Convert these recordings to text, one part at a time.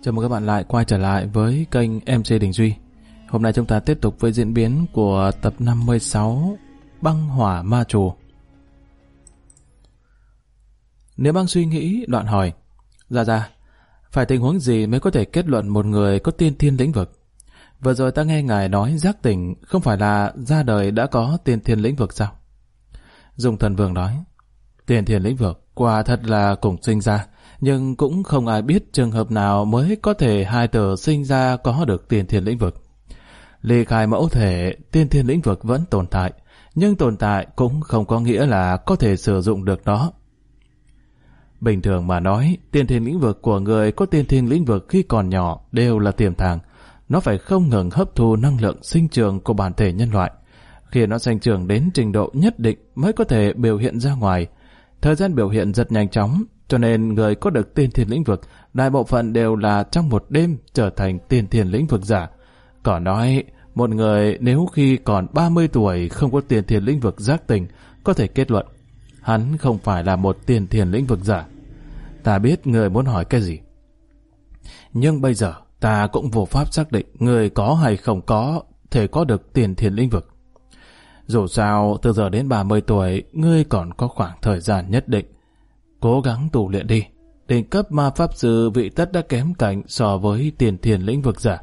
Chào mừng các bạn lại quay trở lại với kênh MC Đình Duy. Hôm nay chúng ta tiếp tục với diễn biến của tập 56 Băng Hỏa Ma Trù. Nếu Băng suy nghĩ, đoạn hỏi: Dạ, phải tình huống gì mới có thể kết luận một người có tiên thiên lĩnh vực? Vừa rồi ta nghe ngài nói giác tỉnh không phải là ra đời đã có tiên thiên lĩnh vực sao? Dung Thần Vương nói: Tiên thiên lĩnh vực quả thật là cùng sinh ra, nhưng cũng không ai biết trường hợp nào mới có thể hai tử sinh ra có được tiên thiên lĩnh vực. Ly khai mẫu thể, tiên thiên lĩnh vực vẫn tồn tại, nhưng tồn tại cũng không có nghĩa là có thể sử dụng được nó. Bình thường mà nói, tiên thiên lĩnh vực của người có tiên thiên lĩnh vực khi còn nhỏ đều là tiềm tàng. Nó phải không ngừng hấp thu năng lượng sinh trưởng của bản thể nhân loại. Khi nó sinh trưởng đến trình độ nhất định mới có thể biểu hiện ra ngoài. Thời gian biểu hiện rất nhanh chóng, cho nên người có được tiên thiên lĩnh vực đại bộ phận đều là trong một đêm trở thành tiên thiên lĩnh vực giả. Còn nói, một người nếu khi còn 30 tuổi không có tiên thiên lĩnh vực giác tỉnh, có thể kết luận hắn không phải là một tiên thiên lĩnh vực giả. Ta biết người muốn hỏi cái gì, nhưng bây giờ ta cũng vô pháp xác định người có hay không có thể có được tiên thiên lĩnh vực. Dù sao, từ giờ đến 30 tuổi, ngươi còn có khoảng thời gian nhất định. Cố gắng tu luyện đi. Đỉnh cấp ma pháp sư vị tất đã kém cạnh so với tiên thiên lĩnh vực giả.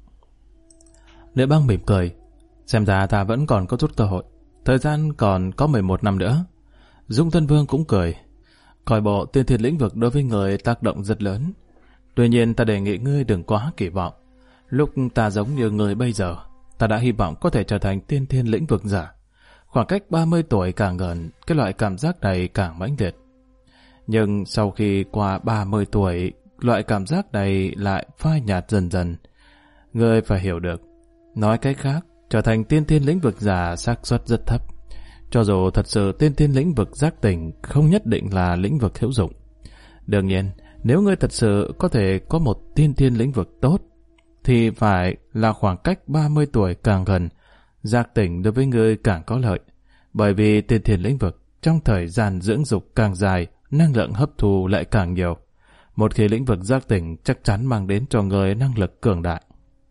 Nữ Băng mỉm cười. Xem ra ta vẫn còn có chút cơ hội. Thời gian còn có 11 năm nữa. Dung Thân Vương cũng cười. Coi bộ tiên thiên lĩnh vực đối với người tác động rất lớn. Tuy nhiên ta đề nghị ngươi đừng quá kỳ vọng. Lúc ta giống như người bây giờ, ta đã hy vọng có thể trở thành tiên thiên lĩnh vực giả. Khoảng cách 30 tuổi càng gần, cái loại cảm giác này càng mãnh liệt. Nhưng sau khi qua 30 tuổi, loại cảm giác này lại phai nhạt dần dần. Ngươi phải hiểu được. Nói cách khác, trở thành tiên thiên lĩnh vực giả xác suất rất thấp. Cho dù thật sự tiên thiên lĩnh vực giác tỉnh không nhất định là lĩnh vực hữu dụng. Đương nhiên, nếu ngươi thật sự có thể có một tiên thiên lĩnh vực tốt, thì phải là khoảng cách 30 tuổi càng gần, giác tỉnh đối với ngươi càng có lợi. Bởi vì tiên thiên lĩnh vực trong thời gian dưỡng dục càng dài, năng lượng hấp thu lại càng nhiều. Một khi lĩnh vực giác tỉnh chắc chắn mang đến cho người năng lực cường đại.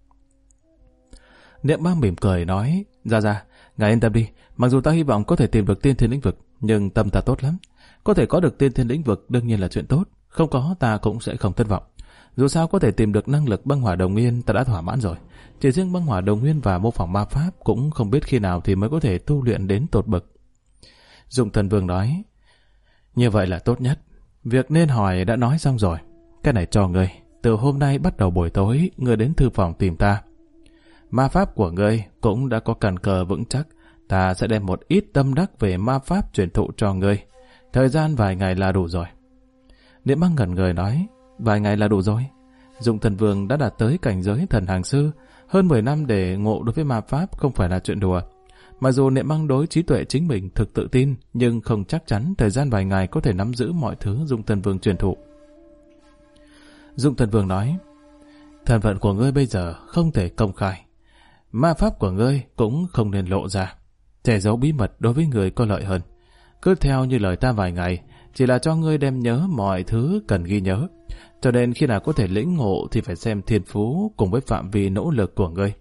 Niệm Băng mỉm cười nói: Dạ, ngài yên tâm đi. Mặc dù ta hy vọng có thể tìm được tiên thiên lĩnh vực, nhưng tâm ta tốt lắm. Có thể có được tiên thiên lĩnh vực đương nhiên là chuyện tốt, không có ta cũng sẽ không thất vọng. Dù sao có thể tìm được năng lực băng hỏa đồng nguyên ta đã thỏa mãn rồi. Chỉ riêng băng hỏa đồng nguyên và mô phỏng ma pháp cũng không biết khi nào thì mới có thể tu luyện đến tột bậc. Dung Thần Vương nói: Như vậy là tốt nhất. Việc nên hỏi đã nói xong rồi. Cái này cho ngươi. Từ hôm nay bắt đầu buổi tối, ngươi đến thư phòng tìm ta. Ma pháp của ngươi cũng đã có căn cơ vững chắc. Ta sẽ đem một ít tâm đắc về ma pháp truyền thụ cho ngươi. Thời gian vài ngày là đủ rồi. Niệm Băng ngẩn người nói: Vài ngày là đủ rồi. Dung Thần Vương đã đạt tới cảnh giới thần hàng sư. Hơn 10 năm để ngộ đối với ma pháp không phải là chuyện đùa. Mặc dù Niệm Băng đối trí tuệ chính mình thực tự tin, nhưng không chắc chắn thời gian vài ngày có thể nắm giữ mọi thứ Dung Thần Vương truyền thụ. Dung Thần Vương nói: Thân phận của ngươi bây giờ không thể công khai. Ma pháp của ngươi cũng không nên lộ ra. Che giấu bí mật đối với người có lợi hơn. Cứ theo như lời ta vài ngày, chỉ là cho ngươi đem nhớ mọi thứ cần ghi nhớ. Cho nên khi nào có thể lĩnh ngộ thì phải xem thiên phú cùng với phạm vi nỗ lực của ngươi.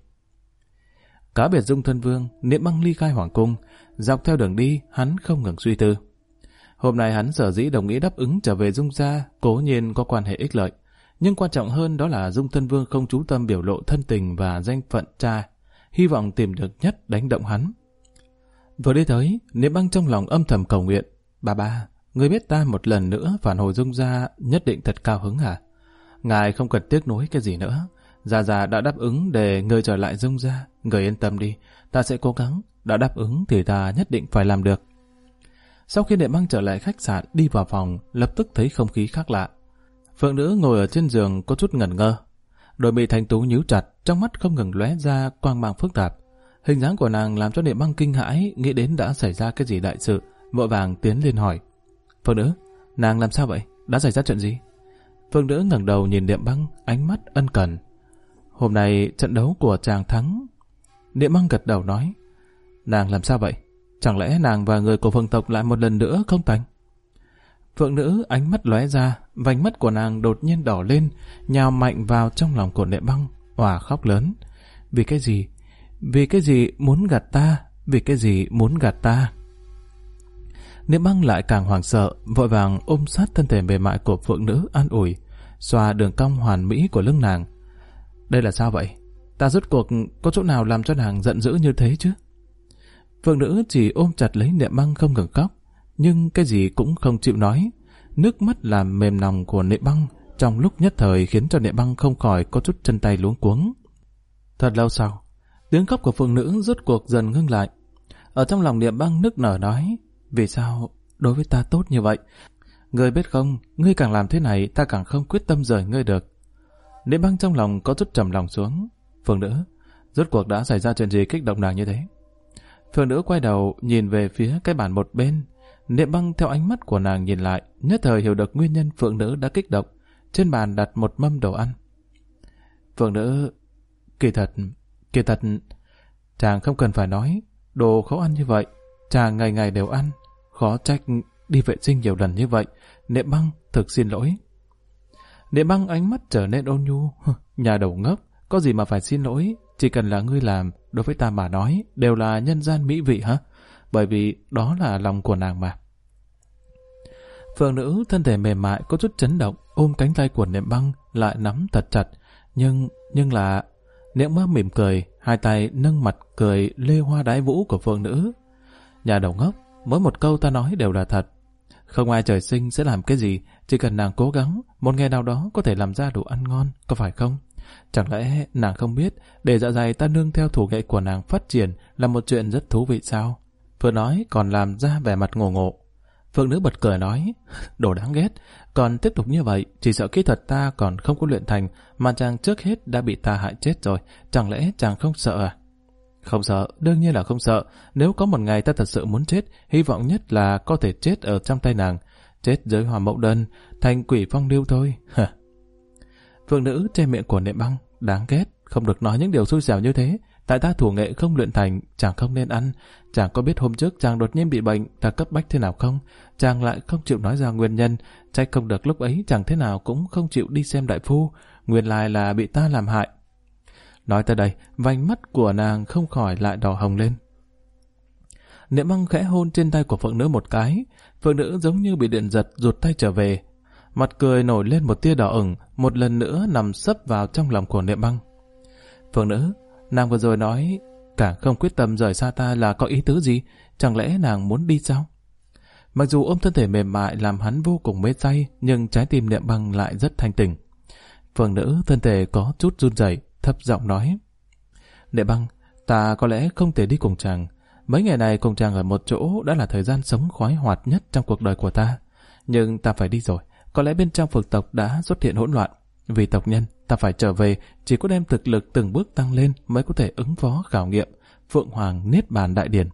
Cá biệt Dung Thân Vương, Niệm Băng ly khai hoàng cung, dọc theo đường đi hắn không ngừng suy tư. Hôm nay hắn sở dĩ đồng ý đáp ứng trở về Dung gia, cố nhiên có quan hệ ích lợi, nhưng quan trọng hơn đó là Dung Thân Vương không chú tâm biểu lộ thân tình và danh phận cha, hy vọng tìm được nhất đánh động hắn. Vừa đi tới, Niệm Băng trong lòng âm thầm cầu nguyện: Ba, ngươi biết ta một lần nữa phản hồi Dung gia nhất định thật cao hứng hả? Ngài không cần tiếc nuối cái gì nữa. Gia đã đáp ứng để ngươi trở lại Dung gia. Người yên tâm đi, ta sẽ cố gắng. Đã đáp ứng thì ta nhất định phải làm được. Sau khi Niệm Băng trở lại khách sạn, đi vào phòng, lập tức thấy không khí khác lạ. Phượng nữ ngồi ở trên giường có chút ngẩn ngơ. Đôi mi thanh tú nhíu chặt, trong mắt không ngừng lóe ra quang mang phức tạp. Hình dáng của nàng làm cho Niệm Băng kinh hãi, nghĩ đến đã xảy ra cái gì đại sự, vội vàng tiến lên hỏi: Phượng nữ, nàng làm sao vậy? Đã xảy ra chuyện gì? Phượng nữ ngẩng đầu nhìn Niệm Băng, ánh mắt ân cần. Hôm nay trận đấu của chàng thắng. Niệm Băng gật đầu nói: Nàng làm sao vậy? Chẳng lẽ nàng và người của Phượng tộc lại một lần nữa không thành? Phượng nữ ánh mắt lóe ra, vành mắt của nàng đột nhiên đỏ lên, nhào mạnh vào trong lòng của Niệm Băng, òa khóc lớn. Vì cái gì? Vì cái gì muốn gạt ta? Vì cái gì muốn gạt ta? Niệm Băng lại càng hoảng sợ, vội vàng ôm sát thân thể mềm mại của Phượng nữ an ủi, xoa đường cong hoàn mỹ của lưng nàng. Đây là sao vậy? Ta rốt cuộc có chỗ nào làm cho nàng giận dữ như thế chứ? Phượng nữ chỉ ôm chặt lấy Niệm Băng không ngừng khóc, nhưng cái gì cũng không chịu nói. Nước mắt làm mềm lòng của Niệm Băng trong lúc nhất thời khiến cho Niệm Băng không khỏi có chút chân tay luống cuống. Thật lâu sau, tiếng khóc của Phượng nữ rốt cuộc dần ngưng lại. Ở trong lòng Niệm Băng nức nở nói, vì sao đối với ta tốt như vậy? Ngươi biết không, ngươi càng làm thế này ta càng không quyết tâm rời ngươi được. Niệm Băng trong lòng có chút trầm lòng xuống. Phượng nữ, rốt cuộc đã xảy ra chuyện gì kích động nàng như thế? Phượng nữ quay đầu nhìn về phía cái bàn một bên. Niệm Băng theo ánh mắt của nàng nhìn lại, nhất thời hiểu được nguyên nhân Phượng nữ đã kích động. Trên bàn đặt một mâm đồ ăn. Phượng nữ, kỳ thật, chàng không cần phải nói, đồ khó ăn như vậy, chàng ngày ngày đều ăn, khó trách đi vệ sinh nhiều lần như vậy. Niệm Băng thực xin lỗi. Niệm Băng ánh mắt trở nên ôn nhu. Nhà đầu ngốc, có gì mà phải xin lỗi, chỉ cần là ngươi làm, đối với ta mà nói, đều là nhân gian mỹ vị hả? Bởi vì đó là lòng của nàng mà. Phượng nữ thân thể mềm mại có chút chấn động, ôm cánh tay của Niệm Băng lại nắm thật chặt, nhưng là Niệm Băng mỉm cười, hai tay nâng mặt cười lê hoa đái vũ của Phượng nữ. Nhà đầu ngốc, mỗi một câu ta nói đều là thật. Không ai trời sinh sẽ làm cái gì, chỉ cần nàng cố gắng, một ngày nào đó có thể làm ra đồ ăn ngon, có phải không? Chẳng lẽ nàng không biết, để dạ dày ta nương theo thủ nghệ của nàng phát triển là một chuyện rất thú vị sao? Vừa nói còn làm ra vẻ mặt ngộ ngộ. Phượng nữ bật cười nói, đồ đáng ghét, còn tiếp tục như vậy, chỉ sợ kỹ thuật ta còn không có luyện thành, mà chàng trước hết đã bị ta hại chết rồi, chẳng lẽ chàng không sợ à? Không sợ, đương nhiên là không sợ. Nếu có một ngày ta thật sự muốn chết, hy vọng nhất là có thể chết ở trong tay nàng, chết dưới hỏa mẫu đơn, thành quỷ phong lưu thôi. Phượng nữ che miệng của Niệm Băng, đáng ghét, không được nói những điều xui xẻo như thế. Tại ta thủ nghệ không luyện thành, chàng không nên ăn. Chàng có biết hôm trước chàng đột nhiên bị bệnh, ta cấp bách thế nào không? Chàng lại không chịu nói ra nguyên nhân, trách không được lúc ấy chàng thế nào cũng không chịu đi xem đại phu. Nguyên lai là bị ta làm hại. Nói tới đây, vành mắt của nàng không khỏi lại đỏ hồng lên. Niệm Băng khẽ hôn trên tay của Phượng nữ một cái. Phượng nữ giống như bị điện giật rụt tay trở về. Mặt cười nổi lên một tia đỏ ửng, một lần nữa nằm sấp vào trong lòng của Niệm Băng. Phượng nữ, nàng vừa rồi nói càng không quyết tâm rời xa ta là có ý tứ gì? Chẳng lẽ nàng muốn đi sao? Mặc dù ôm thân thể mềm mại làm hắn vô cùng mê say, nhưng trái tim Niệm Băng lại rất thanh tỉnh. Phượng nữ thân thể có chút run rẩy, thấp giọng nói, Niệm Băng, ta có lẽ không thể đi cùng chàng. Mấy ngày này cùng chàng ở một chỗ đã là thời gian sống khoái hoạt nhất trong cuộc đời của ta. Nhưng ta phải đi rồi. Có lẽ bên trong Phượng tộc đã xuất hiện hỗn loạn. Vì tộc nhân, ta phải trở về. Chỉ có đem thực lực từng bước tăng lên mới có thể ứng phó khảo nghiệm Phượng Hoàng Niết Bàn Đại Điển.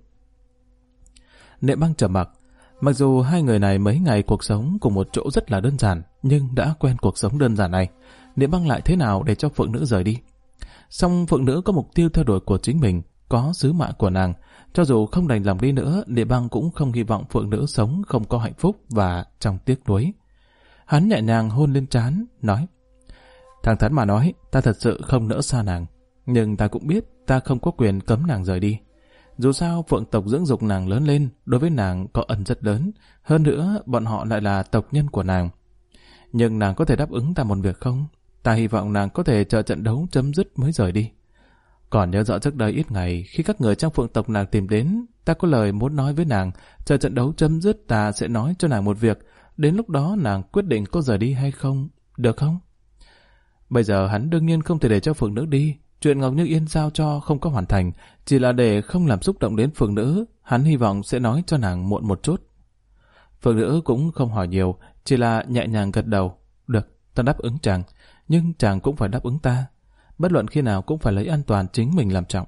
Niệm Băng trầm mặc. Mặc dù hai người này mấy ngày cuộc sống cùng một chỗ rất là đơn giản, nhưng đã quen cuộc sống đơn giản này, Niệm Băng lại thế nào để cho Phượng nữ rời đi? Song Phượng nữ có mục tiêu theo đuổi của chính mình, có sứ mạng của nàng. Cho dù không đành lòng đi nữa, Niệm Băng cũng không hy vọng Phượng nữ sống không có hạnh phúc và trong tiếc nuối. Hắn nhẹ nhàng hôn lên trán, nói, thẳng thắn mà nói, ta thật sự không nỡ xa nàng. Nhưng ta cũng biết ta không có quyền cấm nàng rời đi. Dù sao Phượng tộc dưỡng dục nàng lớn lên, đối với nàng có ân rất lớn. Hơn nữa, bọn họ lại là tộc nhân của nàng. Nhưng nàng có thể đáp ứng ta một việc không? Ta hy vọng nàng có thể chờ trận đấu chấm dứt mới rời đi. Còn nhớ rõ trước đây ít ngày, khi các người trong Phượng tộc nàng tìm đến, ta có lời muốn nói với nàng, chờ trận đấu chấm dứt ta sẽ nói cho nàng một việc, đến lúc đó nàng quyết định có rời đi hay không, được không? Bây giờ hắn đương nhiên không thể để cho Phượng nữ đi, chuyện Ngọc Như Yên giao cho không có hoàn thành, chỉ là để không làm xúc động đến Phượng nữ, hắn hy vọng sẽ nói cho nàng muộn một chút. Phượng nữ cũng không hỏi nhiều, chỉ là nhẹ nhàng gật đầu, được, ta đáp ứng chàng, nhưng chàng cũng phải đáp ứng ta. Bất luận khi nào cũng phải lấy an toàn chính mình làm trọng.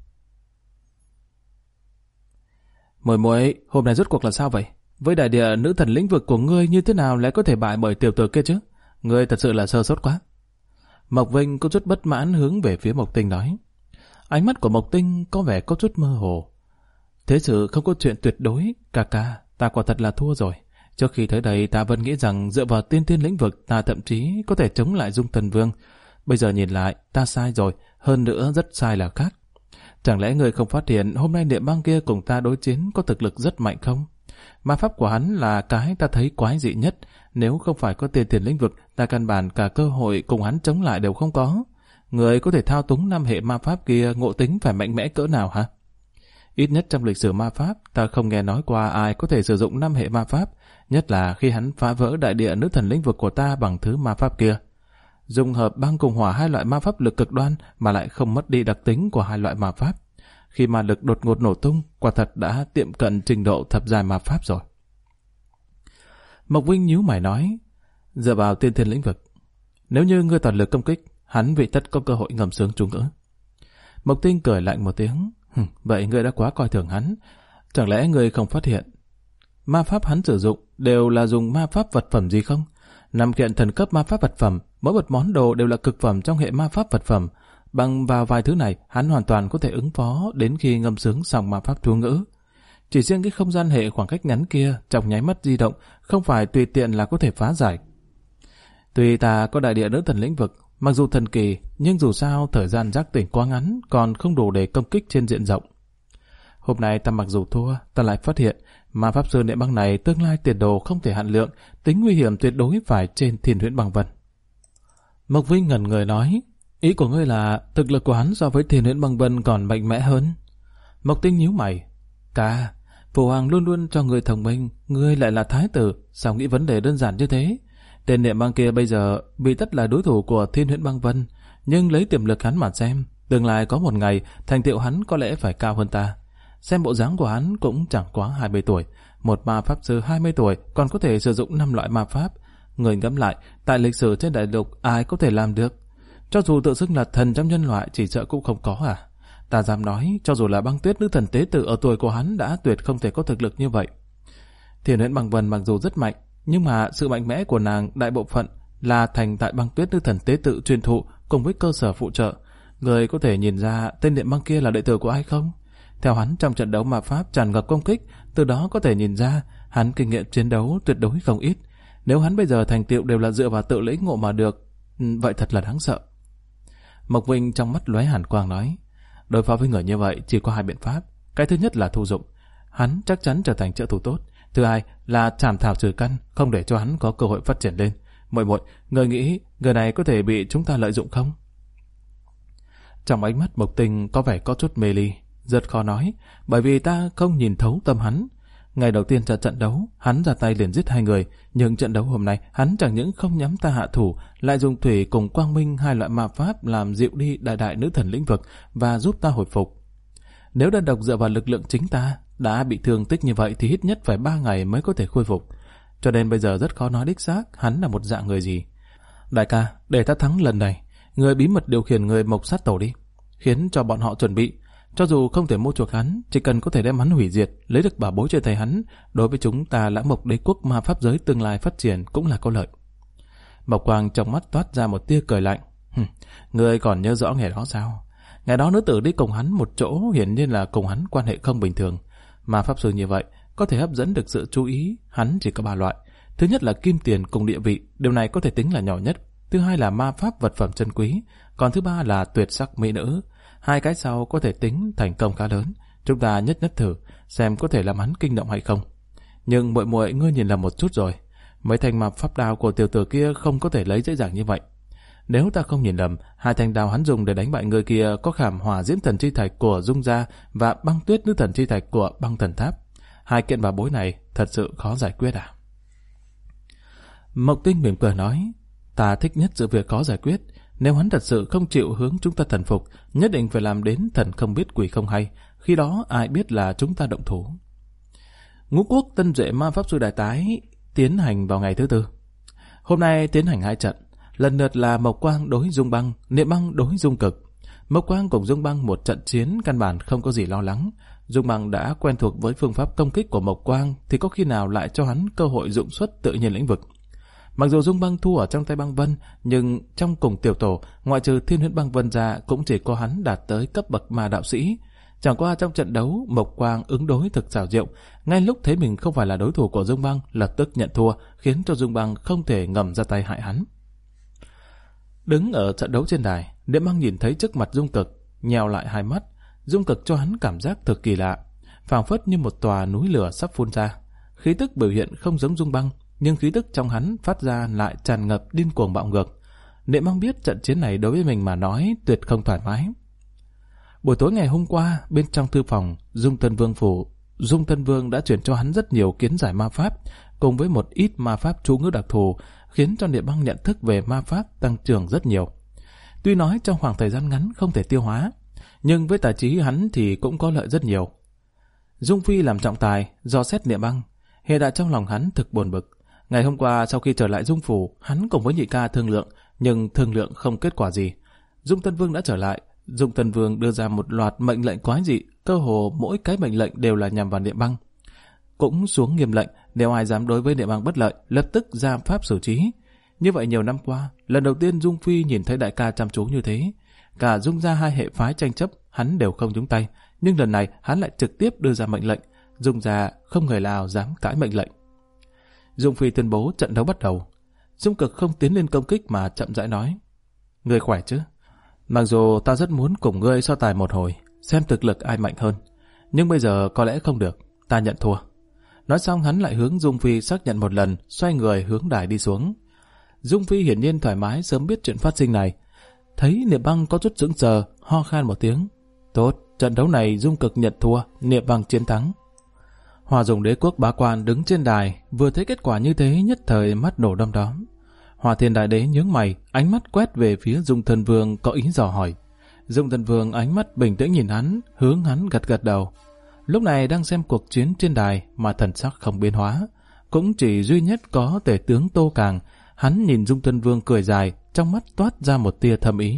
Muội muội, hôm nay rốt cuộc là sao vậy? Với đại địa nữ thần lĩnh vực của ngươi như thế nào lại có thể bại bởi tiểu tử kia chứ? Ngươi thật sự là sơ sót quá. Mộc Vinh có chút bất mãn hướng về phía Mộc Tinh nói. Ánh mắt của Mộc Tinh có vẻ có chút mơ hồ. Thế sự không có chuyện tuyệt đối, ca ca, ta quả thật là thua rồi. Trước khi tới đây ta vẫn nghĩ rằng dựa vào tiên thiên lĩnh vực ta thậm chí có thể chống lại Dung Thần Vương. Bây giờ nhìn lại, ta sai rồi, hơn nữa rất sai là khác. Chẳng lẽ người không phát hiện hôm nay Niệm Băng kia cùng ta đối chiến có thực lực rất mạnh không? Ma pháp của hắn là cái ta thấy quái dị nhất. Nếu không phải có tiên thiên lĩnh vực, ta căn bản cả cơ hội cùng hắn chống lại đều không có. Người có thể thao túng 5 hệ ma pháp kia ngộ tính phải mạnh mẽ cỡ nào hả? Ít nhất trong lịch sử ma pháp, ta không nghe nói qua ai có thể sử dụng 5 hệ ma pháp, nhất là khi hắn phá vỡ đại địa nữ thần lĩnh vực của ta bằng thứ ma pháp kia. Dùng hợp băng cùng hỏa hai loại ma pháp lực cực đoan mà lại không mất đi đặc tính của hai loại ma pháp. Khi ma lực đột ngột nổ tung, quả thật đã tiệm cận trình độ thập giai ma pháp rồi. Mộc Vinh nhíu mày nói, dựa vào tiên thiên lĩnh vực, nếu như ngươi toàn lực công kích, hắn vị tất có cơ hội ngầm sướng trúng ngữ. Mộc Tinh cười lạnh một tiếng, vậy ngươi đã quá coi thường hắn, chẳng lẽ ngươi không phát hiện? Ma pháp hắn sử dụng đều là dùng ma pháp vật phẩm gì không? 5 kiện thần cấp ma pháp vật phẩm, mỗi một món đồ đều là cực phẩm trong hệ ma pháp vật phẩm. Bằng vào vài thứ này, hắn hoàn toàn có thể ứng phó đến khi ngâm sướng xong ma pháp chú ngữ. Chỉ riêng cái không gian hệ khoảng cách ngắn kia, trong nháy mắt di động, không phải tùy tiện là có thể phá giải. Tuy ta có đại địa nữ thần lĩnh vực, mặc dù thần kỳ, nhưng dù sao thời gian giác tỉnh quá ngắn, còn không đủ để công kích trên diện rộng. Hôm nay ta mặc dù thua, ta lại phát hiện ma pháp sư Niệm Băng này tương lai tiền đồ không thể hạn lượng, tính nguy hiểm tuyệt đối phải trên Thiên Huyễn Băng Vân. Mộc Vinh ngẩn người nói, ý của ngươi là thực lực của hắn so với Thiên Huyễn Băng Vân còn mạnh mẽ hơn? Mộc Tinh nhíu mày, ca, Phụ Hoàng luôn luôn cho người thông minh, ngươi lại là thái tử, sao nghĩ vấn đề đơn giản như thế? Tên Niệm Băng kia bây giờ bị tất là đối thủ của Thiên Huyễn Băng Vân, nhưng lấy tiềm lực hắn mà xem, tương lai có một ngày thành tựu hắn có lẽ phải cao hơn ta. Xem bộ dáng của hắn cũng chẳng quá 20 tuổi, một ma pháp sư 20 tuổi còn có thể sử dụng 5 loại ma pháp. Người ngẫm lại, tại lịch sử trên đại lục ai có thể làm được? Cho dù tự xưng là thần trong nhân loại chỉ sợ cũng không có à? Ta dám nói, cho dù là Băng Tuyết nữ thần tế tự ở tuổi của hắn đã tuyệt không thể có thực lực như vậy. Thiên Huyễn Băng Vân mặc dù rất mạnh, nhưng mà sự mạnh mẽ của nàng đại bộ phận là thành tại Băng Tuyết nữ thần tế tự truyền thụ cùng với cơ sở phụ trợ. Người có thể nhìn ra tên Niệm Băng kia là đệ tử của ai không? Theo hắn trong trận đấu ma pháp tràn ngập công kích, từ đó có thể nhìn ra hắn kinh nghiệm chiến đấu tuyệt đối không ít. Nếu hắn bây giờ thành tựu đều là dựa vào tự lĩnh ngộ mà được, vậy thật là đáng sợ. Mộc Vinh trong mắt lóe hàn quang nói, đối phó với người như vậy chỉ có 2 biện pháp. Cái thứ nhất là thu dụng, hắn chắc chắn trở thành trợ thủ tốt. Thứ hai là chảm thảo trừ căn, không để cho hắn có cơ hội phát triển lên. Muội muội, người nghĩ người này có thể bị chúng ta lợi dụng không? Trong ánh mắt Mộc Tinh có vẻ có chút mê ly, rất khó nói, bởi vì ta không nhìn thấu tâm hắn. Ngày đầu tiên ra trận đấu, hắn ra tay liền giết 2 người, nhưng trận đấu hôm nay hắn chẳng những không nhắm ta hạ thủ, lại dùng thủy cùng quang minh 2 loại ma pháp làm dịu đi đại nữ thần lĩnh vực và giúp ta hồi phục. Nếu đơn độc dựa vào lực lượng chính ta đã bị thương tích như vậy thì ít nhất phải 3 ngày mới có thể khôi phục. Cho nên bây giờ rất khó nói đích xác hắn là một dạng người gì. Đại ca, để ta thắng lần này, người bí mật điều khiển người Mộc Sát Tổ đi, khiến cho bọn họ chuẩn bị. Cho dù không thể mua chuộc hắn, chỉ cần có thể đem hắn hủy diệt, lấy được bảo bối trên tay hắn, đối với chúng ta Lãng Mộc Đế quốc ma pháp giới tương lai phát triển cũng là có lợi. Mộc Quang trong mắt toát ra một tia cười lạnh. Ngươi còn nhớ rõ ngày đó sao? Ngày đó nữ tử đi cùng hắn một chỗ, hiển nhiên là cùng hắn quan hệ không bình thường. Ma pháp sư như vậy có thể hấp dẫn được sự chú ý, hắn chỉ có 3 loại. Thứ nhất là kim tiền cùng địa vị, điều này có thể tính là nhỏ nhất. Thứ hai là ma pháp vật phẩm chân quý, còn thứ ba là tuyệt sắc mỹ nữ. 2 cái sau có thể tính thành công khá lớn. Chúng ta nhất thử xem có thể làm hắn kinh động hay không. Nhưng muội muội ngươi nhìn lầm một chút rồi. Mấy thanh ma pháp đao của tiểu tử kia không có thể lấy dễ dàng như vậy. Nếu ta không nhìn lầm, 2 thanh đao hắn dùng để đánh bại người kia có khảm hỏa diễm thần chi thạch của Dung Gia và băng tuyết nữ thần chi thạch của Băng Thần Tháp. 2 kiện bảo bối này thật sự khó giải quyết à? Mộc Tinh mỉm cười nói, ta thích nhất sự việc khó giải quyết. Nếu hắn thật sự không chịu hướng chúng ta thần phục, nhất định phải làm đến thần không biết quỷ không hay. Khi đó ai biết là chúng ta động thủ. Ngũ Quốc Tân Duệ ma pháp sư đại tái tiến hành vào ngày thứ 4. Hôm nay tiến hành 2 trận, lần lượt là Mộc Quang đối Dung Băng, Niệm Băng đối Dung Cực. Mộc Quang cùng Dung Băng một trận chiến căn bản không có gì lo lắng. Dung Băng đã quen thuộc với phương pháp công kích của Mộc Quang thì có khi nào lại cho hắn cơ hội dụng xuất tự nhiên lĩnh vực. Mặc dù Dung Băng thua ở trong tay Băng Vân, nhưng trong cùng tiểu tổ, ngoại trừ Thiên Huyễn Băng Vân ra cũng chỉ có hắn đạt tới cấp bậc ma đạo sĩ. Chẳng qua trong trận đấu, Mộc Quang ứng đối thực xảo diệu, ngay lúc thấy mình không phải là đối thủ của Dung Băng, lập tức nhận thua, khiến cho Dung Băng không thể ngầm ra tay hại hắn. Đứng ở trận đấu trên đài, Niệm Băng nhìn thấy trước mặt Dung Cực, nheo lại hai mắt. Dung Cực cho hắn cảm giác thực kỳ lạ, phảng phất như một tòa núi lửa sắp phun ra. Khí tức biểu hiện không giống Dung Băng, nhưng khí tức trong hắn phát ra lại tràn ngập điên cuồng bạo ngược. Niệm Băng biết trận chiến này đối với mình mà nói tuyệt không thoải mái. Buổi tối ngày hôm qua, bên trong thư phòng Dung Tân Vương phủ, Dung Tân Vương đã chuyển cho hắn rất nhiều kiến giải ma pháp, cùng với một ít ma pháp chú ngữ đặc thù, khiến cho Niệm Băng nhận thức về ma pháp tăng trưởng rất nhiều. Tuy nói trong khoảng thời gian ngắn không thể tiêu hóa, nhưng với tài trí hắn thì cũng có lợi rất nhiều. Dung Phi làm trọng tài, dò xét Niệm Băng, hiện tại trong lòng hắn thực buồn bực. Ngày hôm qua sau khi trở lại Dung phủ, hắn cùng với nhị ca thương lượng, nhưng thương lượng không kết quả gì. Dung Tân Vương đã trở lại, Dung Tân Vương đưa ra một loạt mệnh lệnh quái dị, cơ hồ mỗi cái mệnh lệnh đều là nhằm vào Niệm Băng. Cũng xuống nghiêm lệnh, nếu ai dám đối với Niệm Băng bất lợi, lập tức giam pháp xử trí. Như vậy nhiều năm qua, lần đầu tiên Dung Phi nhìn thấy đại ca chăm chú như thế. Cả Dung gia hai hệ phái tranh chấp, hắn đều không nhúng tay, nhưng lần này hắn lại trực tiếp đưa ra mệnh lệnh. Dung gia không người nào dám cãi mệnh lệnh. Dung Phi tuyên bố trận đấu bắt đầu. Dung Cực không tiến lên công kích mà chậm rãi nói: "Ngươi khỏe chứ? Mặc dù ta rất muốn cùng ngươi so tài một hồi, xem thực lực ai mạnh hơn, nhưng bây giờ có lẽ không được, ta nhận thua." Nói xong hắn lại hướng Dung Phi xác nhận một lần, xoay người hướng đài đi xuống. Dung Phi hiển nhiên thoải mái sớm biết chuyện phát sinh này. Thấy Niệm Băng có chút sững sờ, ho khan một tiếng. Tốt, trận đấu này Dung Cực nhận thua, Niệm Băng chiến thắng. Hòa Dùng Đế Quốc bá quan đứng trên đài, vừa thấy kết quả như thế nhất thời mắt đổ đom đóm. Hòa Thiên Đại Đế nhướng mày, ánh mắt quét về phía Dung Thân Vương có ý dò hỏi. Dung Thân Vương ánh mắt bình tĩnh nhìn hắn, hướng hắn gật gật đầu. Lúc này đang xem cuộc chiến trên đài mà thần sắc không biến hóa, cũng chỉ duy nhất có tể tướng Tô Càng. Hắn nhìn Dung Thân Vương cười dài, trong mắt toát ra một tia thâm ý.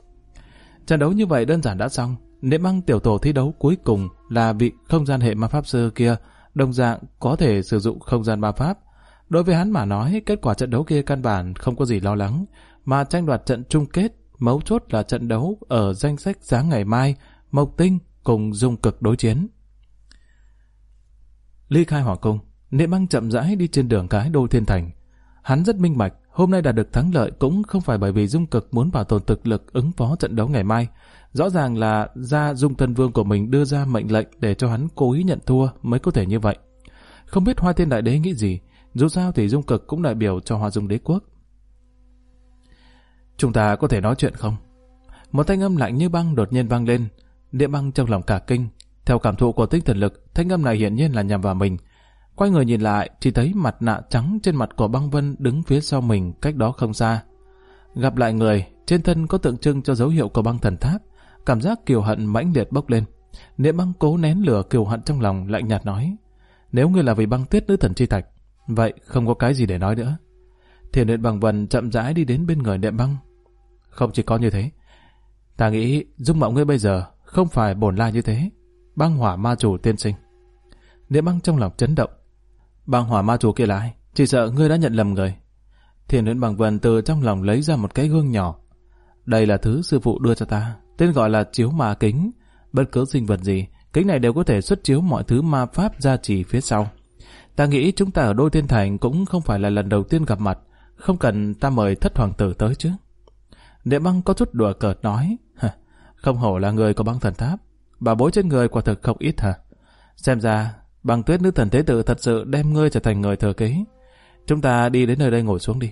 Trận đấu như vậy đơn giản đã xong. Niệm Băng tiểu tổ thi đấu cuối cùng là vị không gian hệ ma pháp sư kia, đồng dạng có thể sử dụng không gian ma pháp. Đối với hắn mà nói, kết quả trận đấu kia căn bản không có gì lo lắng, mà tranh đoạt trận chung kết, mấu chốt là trận đấu ở danh sách sáng ngày mai, Mộc Tinh cùng Dung Cực đối chiến. Ly khai Hoàng cung, Niệm Băng chậm rãi đi trên đường cái Đô Thiên Thành. Hắn rất minh bạch, hôm nay đạt được thắng lợi cũng không phải bởi vì Dung Cực muốn bảo tồn thực lực ứng phó trận đấu ngày mai. Rõ ràng là Dung Tân Vương của mình đưa ra mệnh lệnh để cho hắn cố ý nhận thua mới có thể như vậy. Không biết Hoa Thiên Đại Đế nghĩ gì, dù sao thì Dung Cực cũng đại biểu cho Hoa Dung Đế Quốc. Chúng ta có thể nói chuyện không? Một thanh âm lạnh như băng đột nhiên vang lên. Niệm Băng trong lòng cả kinh. Theo cảm thụ của tinh thần lực, thanh âm này hiển nhiên là nhằm vào mình. Quay người nhìn lại, chỉ thấy mặt nạ trắng trên mặt của Băng Vân đứng phía sau mình cách đó không xa. Gặp lại người, trên thân có tượng trưng cho dấu hiệu của băng thần tháp, cảm giác kiều hận mãnh liệt bốc lên. Niệm Băng cố nén lửa kiều hận trong lòng, lạnh nhạt nói: "Nếu ngươi là vì Băng Tuyết nữ thần chi thạch, vậy không có cái gì để nói nữa." Thiền Điện Bằng Vân chậm rãi đi đến bên người Niệm Băng. "Không chỉ có như thế, ta nghĩ dung mạo ngươi bây giờ không phải bổn lai như thế. Băng Hỏa ma chủ tiên sinh." Niệm Băng trong lòng chấn động. Băng Hỏa ma chủ kia là ai? Chỉ sợ ngươi đã nhận lầm người. Thiền Điện Bằng Vân từ trong lòng lấy ra một cái gương nhỏ. "Đây là thứ sư phụ đưa cho ta, tên gọi là chiếu ma kính. Bất cứ sinh vật gì, kính này đều có thể xuất chiếu mọi thứ ma pháp gia trì phía sau. Ta nghĩ chúng ta ở Đô Thiên Thành cũng không phải là lần đầu tiên gặp mặt, không cần ta mời Thất Hoàng tử tới chứ." Niệm Băng có chút đùa cợt nói: "Không hổ là người của băng thần tháp, bảo bối trên người quả thực không ít hả? Xem ra Băng Tuyết nữ thần tế tự thật sự đem ngươi trở thành người thừa kế. Chúng ta đi đến nơi đây ngồi xuống đi."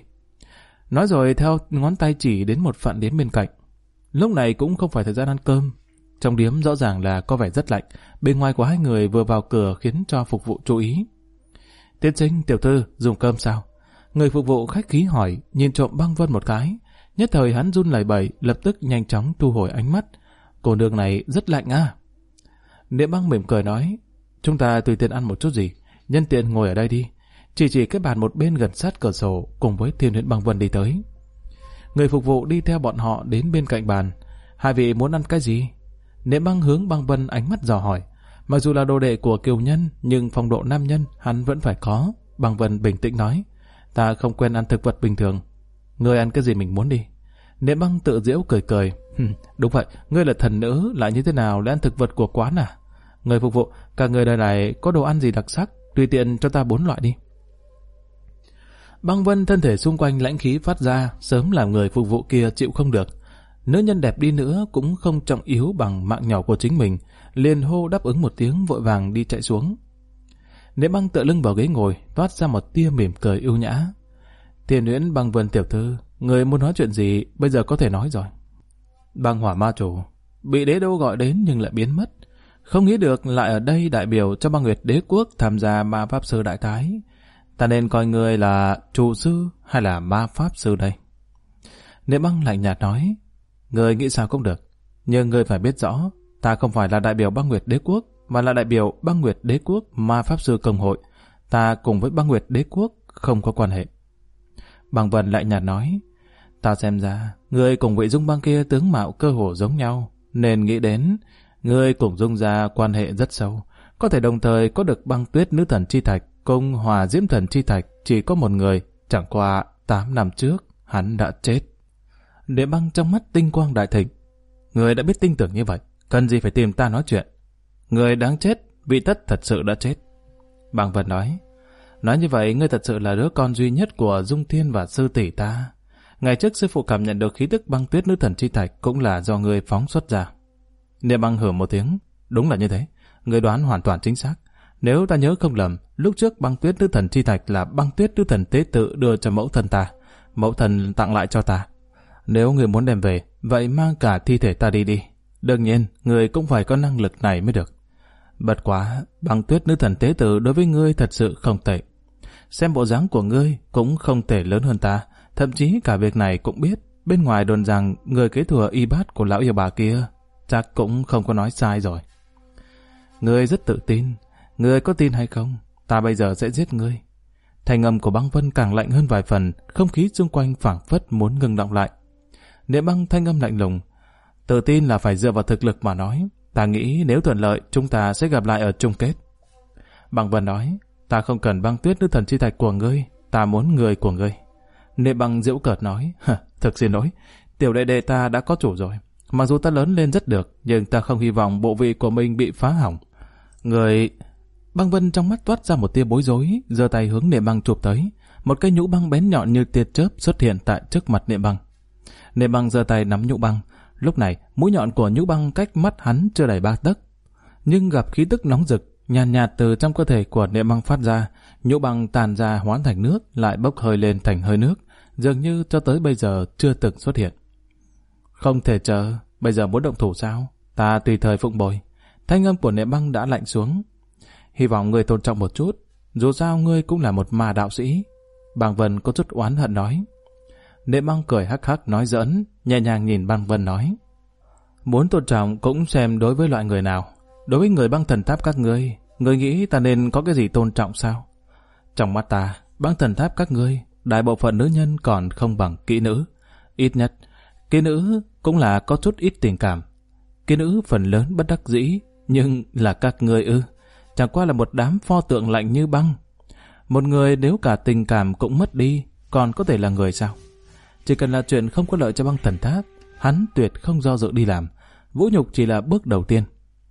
Nói rồi theo ngón tay chỉ đến một phạn điếm bên cạnh. Lúc này cũng không phải thời gian ăn cơm. Trong điếm rõ ràng là có vẻ rất lạnh. Bên ngoài của hai người vừa vào cửa khiến cho phục vụ chú ý. "Tiên sinh, tiểu thư, dùng cơm sao?" Người phục vụ khách khí hỏi, nhìn trộm Băng Vân một cái. Nhất thời hắn run lẩy bẩy, lập tức nhanh chóng thu hồi ánh mắt. "Cô nương này rất lạnh à?" Niệm Băng mỉm cười nói: "Chúng ta tùy tiện ăn một chút gì, nhân tiện ngồi ở đây đi." Chỉ cái bàn một bên gần sát cửa sổ, cùng với Thiên Huyễn Băng Vân đi tới. Người phục vụ đi theo bọn họ đến bên cạnh bàn. "Hai vị muốn ăn cái gì?" Niệm Băng hướng Băng Vân ánh mắt dò hỏi. Mặc dù là đồ đệ của kiều nhân, nhưng phong độ nam nhân hắn vẫn phải có. Băng Vân bình tĩnh nói: "Ta không quen ăn thực vật bình thường. Ngươi ăn cái gì mình muốn đi." Niệm Băng tự giễu cười cười. Đúng vậy, ngươi là thần nữ, lại như thế nào lại ăn thực vật của quán à? Người phục vụ, cả người đời này có đồ ăn gì đặc sắc, tùy tiện cho ta 4 loại đi. Băng Vân thân thể xung quanh lãnh khí phát ra, sớm làm người phục vụ kia chịu không được. Nữ nhân đẹp đi nữa cũng không trọng yếu bằng mạng nhỏ của chính mình, liền hô đáp ứng một tiếng vội vàng đi chạy xuống. Niệm Băng tựa lưng vào ghế ngồi, toát ra một tia mỉm cười ưu nhã. Tiền Uyển Băng Vân tiểu thư, người muốn nói chuyện gì bây giờ có thể nói rồi. Băng Hỏa ma chủ bị đế đô gọi đến nhưng lại biến mất, không nghĩ được lại ở đây đại biểu cho Băng Nguyệt đế quốc tham gia ma pháp sư đại tái. Ta nên coi người là chủ sư hay là ma pháp sư đây? Niệm Băng lạnh nhạt nói, người nghĩ sao cũng được, nhưng người phải biết rõ, ta không phải là đại biểu Băng Nguyệt đế quốc, mà là đại biểu Băng Nguyệt đế quốc ma pháp sư công hội. Ta cùng với Băng Nguyệt đế quốc không có quan hệ. Băng Vân lạnh nhạt nói, ta xem ra người cùng vị Dung Băng kia tướng mạo cơ hồ giống nhau, nên nghĩ đến người cùng Dung gia quan hệ rất sâu, có thể đồng thời có được Băng Tuyết nữ thần chi thạch cùng Hỏa Diễm thần chi thạch chỉ có một người, chẳng qua 8 năm trước hắn đã chết. Niệm Băng trong mắt tinh quang đại thịnh, người đã biết tin tưởng như vậy, cần gì phải tìm ta nói chuyện? Người đáng chết, vị tất thật sự đã chết. Băng Vân nói như vậy ngươi thật sự là đứa con duy nhất của Dung Thiên và sư tỷ ta. Ngày trước sư phụ cảm nhận được khí tức Băng Tuyết nữ thần chi thạch cũng là do ngươi phóng xuất ra. Niệm Băng hử một tiếng, đúng là như thế, ngươi đoán hoàn toàn chính xác. Nếu ta nhớ không lầm, lúc trước Băng Tuyết nữ thần chi thạch là Băng Tuyết nữ thần tế tự đưa cho mẫu thần ta, mẫu thần tặng lại cho ta. Nếu người muốn đem về, vậy mang cả thi thể ta đi. Đương nhiên, người cũng phải có năng lực này mới được. Bất quá, Băng Tuyết nữ thần tế tự đối với ngươi thật sự không tệ. Xem bộ dáng của ngươi cũng không thể lớn hơn ta, thậm chí cả việc này cũng biết. Bên ngoài đồn rằng người kế thừa y bát của lão yêu bà kia, chắc cũng không có nói sai rồi. Ngươi rất tự tin, ngươi có tin hay không? Ta bây giờ sẽ giết ngươi. Thanh âm của Băng Vân càng lạnh hơn vài phần, không khí xung quanh phảng phất muốn ngừng động lại. Niệm Băng thanh âm lạnh lùng, tự tin là phải dựa vào thực lực mà nói. Ta nghĩ nếu thuận lợi chúng ta sẽ gặp lại ở chung kết. Băng Vân nói, ta không cần Băng Tuyết nữ thần chi thạch của ngươi, ta muốn người của ngươi. Niệm Băng giễu cợt nói, thực xin lỗi, tiểu đệ đệ ta đã có chủ rồi. Mặc dù ta lớn lên rất được, nhưng ta không hy vọng bộ vị của mình bị phá hỏng. Người... Băng Vân trong mắt toát ra một tia bối rối, giơ tay hướng Niệm Băng chụp tới. Một cây nhũ băng bén nhọn như tia chớp xuất hiện tại trước mặt Niệm Băng. Niệm Băng giơ tay nắm nhũ băng. Lúc này, mũi nhọn của nhũ băng cách mắt hắn chưa đầy 3 tấc, nhưng gặp khí tức nóng rực nhàn nhạt từ trong cơ thể của Niệm Băng phát ra, nhũ băng tàn ra hóa thành nước, lại bốc hơi lên thành hơi nước, dường như cho tới bây giờ chưa từng xuất hiện. Không thể chờ, bây giờ muốn động thủ sao? Ta tùy thời phụng bồi. Thanh âm của Niệm Băng đã lạnh xuống. Hy vọng ngươi tôn trọng một chút, dù sao ngươi cũng là một ma đạo sĩ. Băng Vân có chút oán hận nói. Niệm Băng cười hắc hắc nói giỡn, nhẹ nhàng nhìn Băng Vân nói, muốn tôn trọng cũng xem đối với loại người nào. Đối với người Băng Thần Tháp các ngươi nghĩ ta nên có cái gì tôn trọng sao? Trong mắt ta, Băng Thần Tháp các ngươi, đại bộ phận nữ nhân còn không bằng kỹ nữ. Ít nhất, kỹ nữ cũng là có chút ít tình cảm. Kỹ nữ phần lớn bất đắc dĩ, nhưng là các ngươi ư? Chẳng qua là một đám pho tượng lạnh như băng. Một người nếu cả tình cảm cũng mất đi, còn có thể là người sao? Chỉ cần là chuyện không có lợi cho Băng Thần Tháp, hắn tuyệt không do dự đi làm. Vũ nhục chỉ là bước đầu tiên.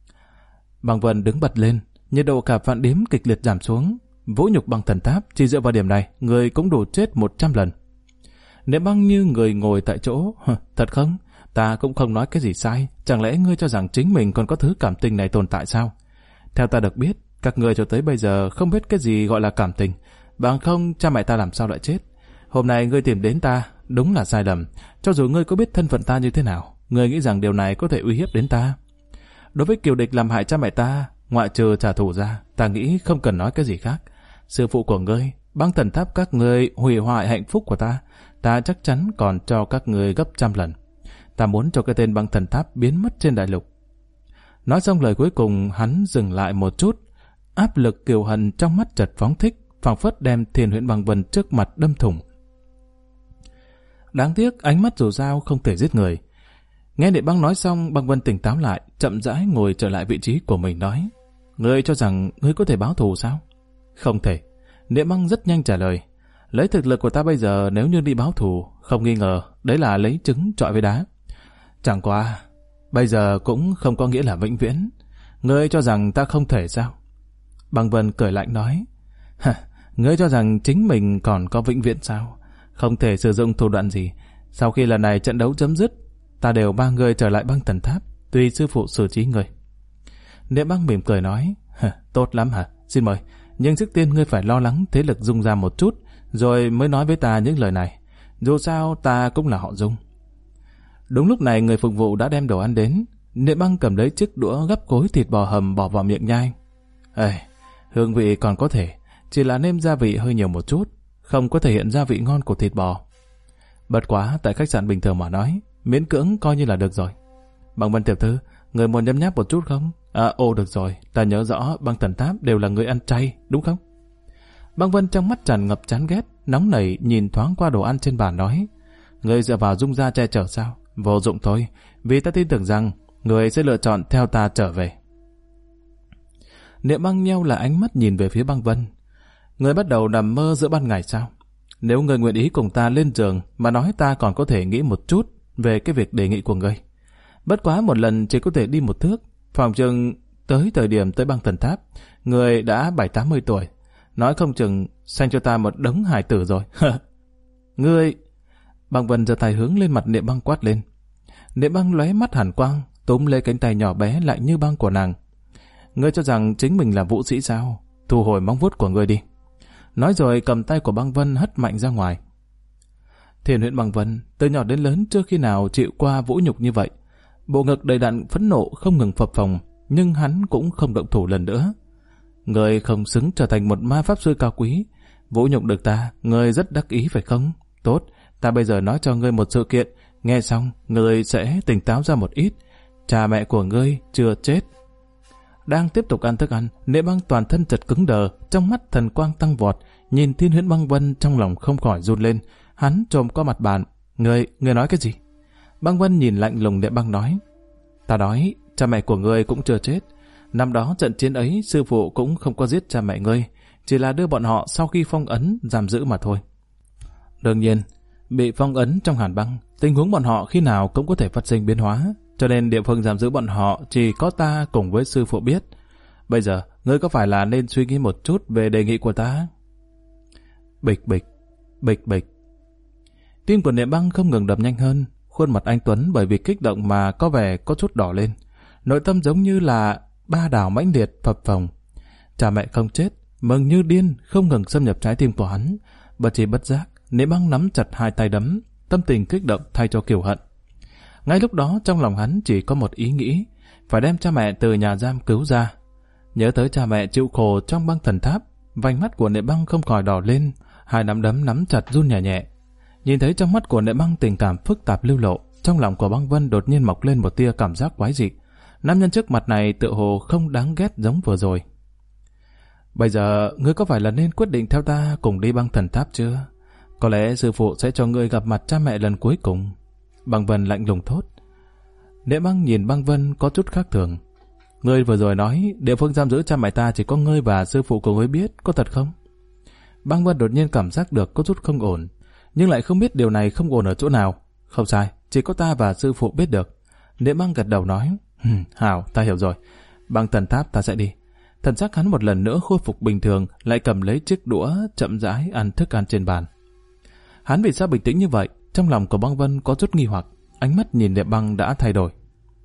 Băng Vân đứng bật lên, nhiệt độ cả vạn điếm kịch liệt giảm xuống. Vũ nhục Băng Thần Tháp, chỉ dựa vào điểm này, người cũng đủ chết 100 lần. Niệm Băng như người ngồi tại chỗ. Thật không? Ta cũng không nói cái gì sai. Chẳng lẽ ngươi cho rằng chính mình còn có thứ cảm tình này tồn tại sao? Theo ta được biết, các ngươi cho tới bây giờ không biết cái gì gọi là cảm tình. Bằng không, cha mẹ ta làm sao lại chết? Hôm nay ngươi tìm đến ta, đúng là sai lầm. Cho dù ngươi có biết thân phận ta như thế nào, ngươi nghĩ rằng điều này có thể uy hiếp đến ta? Đối với kiều địch làm hại cha mẹ ta, ngoại trừ trả thù ra, ta nghĩ không cần nói cái gì khác. Sư phụ của ngươi, Băng Thần Tháp các ngươi hủy hoại hạnh phúc của ta, ta chắc chắn còn cho các ngươi gấp 100 lần. Ta muốn cho cái tên Băng Thần Tháp biến mất trên đại lục. Nói xong lời cuối cùng, hắn dừng lại một chút. Áp lực kiều hận trong mắt chợt phóng thích, phảng phất đem Thiên Huyễn Băng Vân trước mặt đâm thủng. Đáng tiếc ánh mắt dù sao không thể giết người. Nghe Niệm Băng nói xong, Băng Vân tỉnh táo lại, chậm rãi ngồi trở lại vị trí của mình nói, ngươi cho rằng ngươi có thể báo thù sao? Không thể. Niệm Băng rất nhanh trả lời, Lấy thực lực của ta bây giờ nếu như đi báo thù, không nghi ngờ, đấy là lấy trứng trọi với đá. Chẳng qua, bây giờ cũng không có nghĩa là vĩnh viễn. Ngươi cho rằng ta không thể sao? Băng Vân cười lạnh nói, ngươi cho rằng chính mình còn có vĩnh viễn sao? Không thể sử dụng thủ đoạn gì. Sau khi lần này trận đấu chấm dứt, ta đều mang ngươi trở lại Băng Thần Tháp, tùy sư phụ xử trí ngươi. Niệm Băng mỉm cười nói, tốt lắm hả? Xin mời. Nhưng trước tiên ngươi phải lo lắng thế lực Dung ra một chút, rồi mới nói với ta những lời này. Dù sao ta cũng là họ Dung. Đúng lúc này người phục vụ đã đem đồ ăn đến. Niệm Băng cầm lấy chiếc đũa gắp khối thịt bò hầm bỏ vào miệng nhai. Hương vị còn có thể, chỉ là nêm gia vị hơi nhiều một chút, không có thể hiện gia vị ngon của thịt bò. Bất quá tại khách sạn bình thường mà nói, miễn cưỡng coi như là được rồi. Băng Vân tiểu thư, người muốn nhấm nháp một chút không? Được rồi, ta nhớ rõ Băng Thần Tháp đều là người ăn chay, đúng không? Băng Vân trong mắt tràn ngập chán ghét, nóng nảy nhìn thoáng qua đồ ăn trên bàn nói, người dựa vào Dung gia che chở sao? Vô dụng thôi, vì ta tin tưởng rằng người sẽ lựa chọn theo ta trở về. Niệm Băng nheo là ánh mắt nhìn về phía Băng Vân. Người bắt đầu nằm mơ giữa ban ngày sao? Nếu người nguyện ý cùng ta lên giường mà nói, ta còn có thể nghĩ một chút về cái việc đề nghị của người. Bất quá một lần chỉ có thể đi một thước, phòng chừng tới thời điểm tới Băng Thần Tháp, người đã 70-80 tuổi, nói không chừng sanh cho ta một đống hài tử rồi. Ngươi! Băng Vân giơ tay hướng lên mặt Niệm Băng quát lên. Niệm Băng lóe mắt hàn quang, túm lấy cánh tay nhỏ bé lạnh như băng của nàng. Ngươi cho rằng chính mình là vũ sĩ sao? Thu hồi móng vuốt của ngươi đi. Nói rồi cầm tay của Băng Vân hất mạnh ra ngoài. Thiền Huyễn Băng Vân từ nhỏ đến lớn chưa khi nào chịu qua vũ nhục như vậy. Bộ ngực đầy đặn phẫn nộ không ngừng phập phồng, nhưng hắn cũng không động thủ lần nữa. Ngươi không xứng trở thành một ma pháp sư cao quý. Vũ nhục được ta, ngươi rất đắc ý phải không? Tốt, ta bây giờ nói cho ngươi một sự kiện, nghe xong ngươi sẽ tỉnh táo ra một ít. Cha mẹ của ngươi chưa chết. Đang tiếp tục ăn thức ăn, Niệm Băng toàn thân chợt cứng đờ, trong mắt thần quang tăng vọt, nhìn Thiên Huyễn Băng Vân trong lòng không khỏi run lên. Hắn trồm qua mặt bàn, ngươi nói cái gì? Băng Vân nhìn lạnh lùng Niệm Băng nói, ta nói cha mẹ của ngươi cũng chưa chết. Năm đó trận chiến ấy sư phụ cũng không có giết cha mẹ ngươi, chỉ là đưa bọn họ sau khi phong ấn giam giữ mà thôi. Đương nhiên, bị phong ấn trong hàn băng, tình huống bọn họ khi nào cũng có thể phát sinh biến hóa, cho nên địa phương giam giữ bọn họ chỉ có ta cùng với sư phụ biết. Bây giờ, ngươi có phải là nên suy nghĩ một chút về đề nghị của ta? Bịch bịch, bịch bịch. Tim của Niệm Băng không ngừng đập nhanh hơn, khuôn mặt anh Tuấn bởi vì kích động mà có vẻ có chút đỏ lên. Nội tâm giống như là ba đảo mãnh liệt phập phồng. Cha mẹ không chết, mừng như điên không ngừng xâm nhập trái tim của hắn. Bất chi bất giác, Niệm Băng nắm chặt hai tay đấm, tâm tình kích động thay cho kiều hận. Ngay lúc đó trong lòng hắn chỉ có một ý nghĩ, phải đem cha mẹ từ nhà giam cứu ra. Nhớ tới cha mẹ chịu khổ trong Băng Thần Tháp, vành mắt của Niệm Băng không khỏi đỏ lên, hai nắm đấm nắm chặt run nhẹ nhẹ. Nhìn thấy trong mắt của Niệm Băng tình cảm phức tạp lưu lộ, trong lòng của Băng Vân đột nhiên mọc lên một tia cảm giác quái dị. Nam nhân trước mặt này tựa hồ không đáng ghét giống vừa rồi. Bây giờ ngươi có phải là nên quyết định theo ta cùng đi Băng Thần Tháp chưa? Có lẽ sư phụ sẽ cho ngươi gặp mặt cha mẹ lần cuối cùng. Băng Vân lạnh lùng thốt. Niệm Băng nhìn Băng Vân có chút khác thường. Ngươi vừa rồi nói địa phương giam giữ cha mẹ ta chỉ có ngươi và sư phụ của ngươi biết, có thật không? Băng Vân đột nhiên cảm giác được có chút không ổn, nhưng lại không biết điều này không ổn ở chỗ nào. Không sai, chỉ có ta và sư phụ biết được. Niệm Băng gật đầu nói, hảo, ta hiểu rồi. Băng Thần Tháp ta sẽ đi. Thần sắc hắn một lần nữa khôi phục bình thường, lại cầm lấy chiếc đũa chậm rãi ăn thức ăn trên bàn. Hắn vì sao bình tĩnh như vậy? Trong lòng của Băng Vân có chút nghi hoặc, ánh mắt nhìn Niệm Băng đã thay đổi.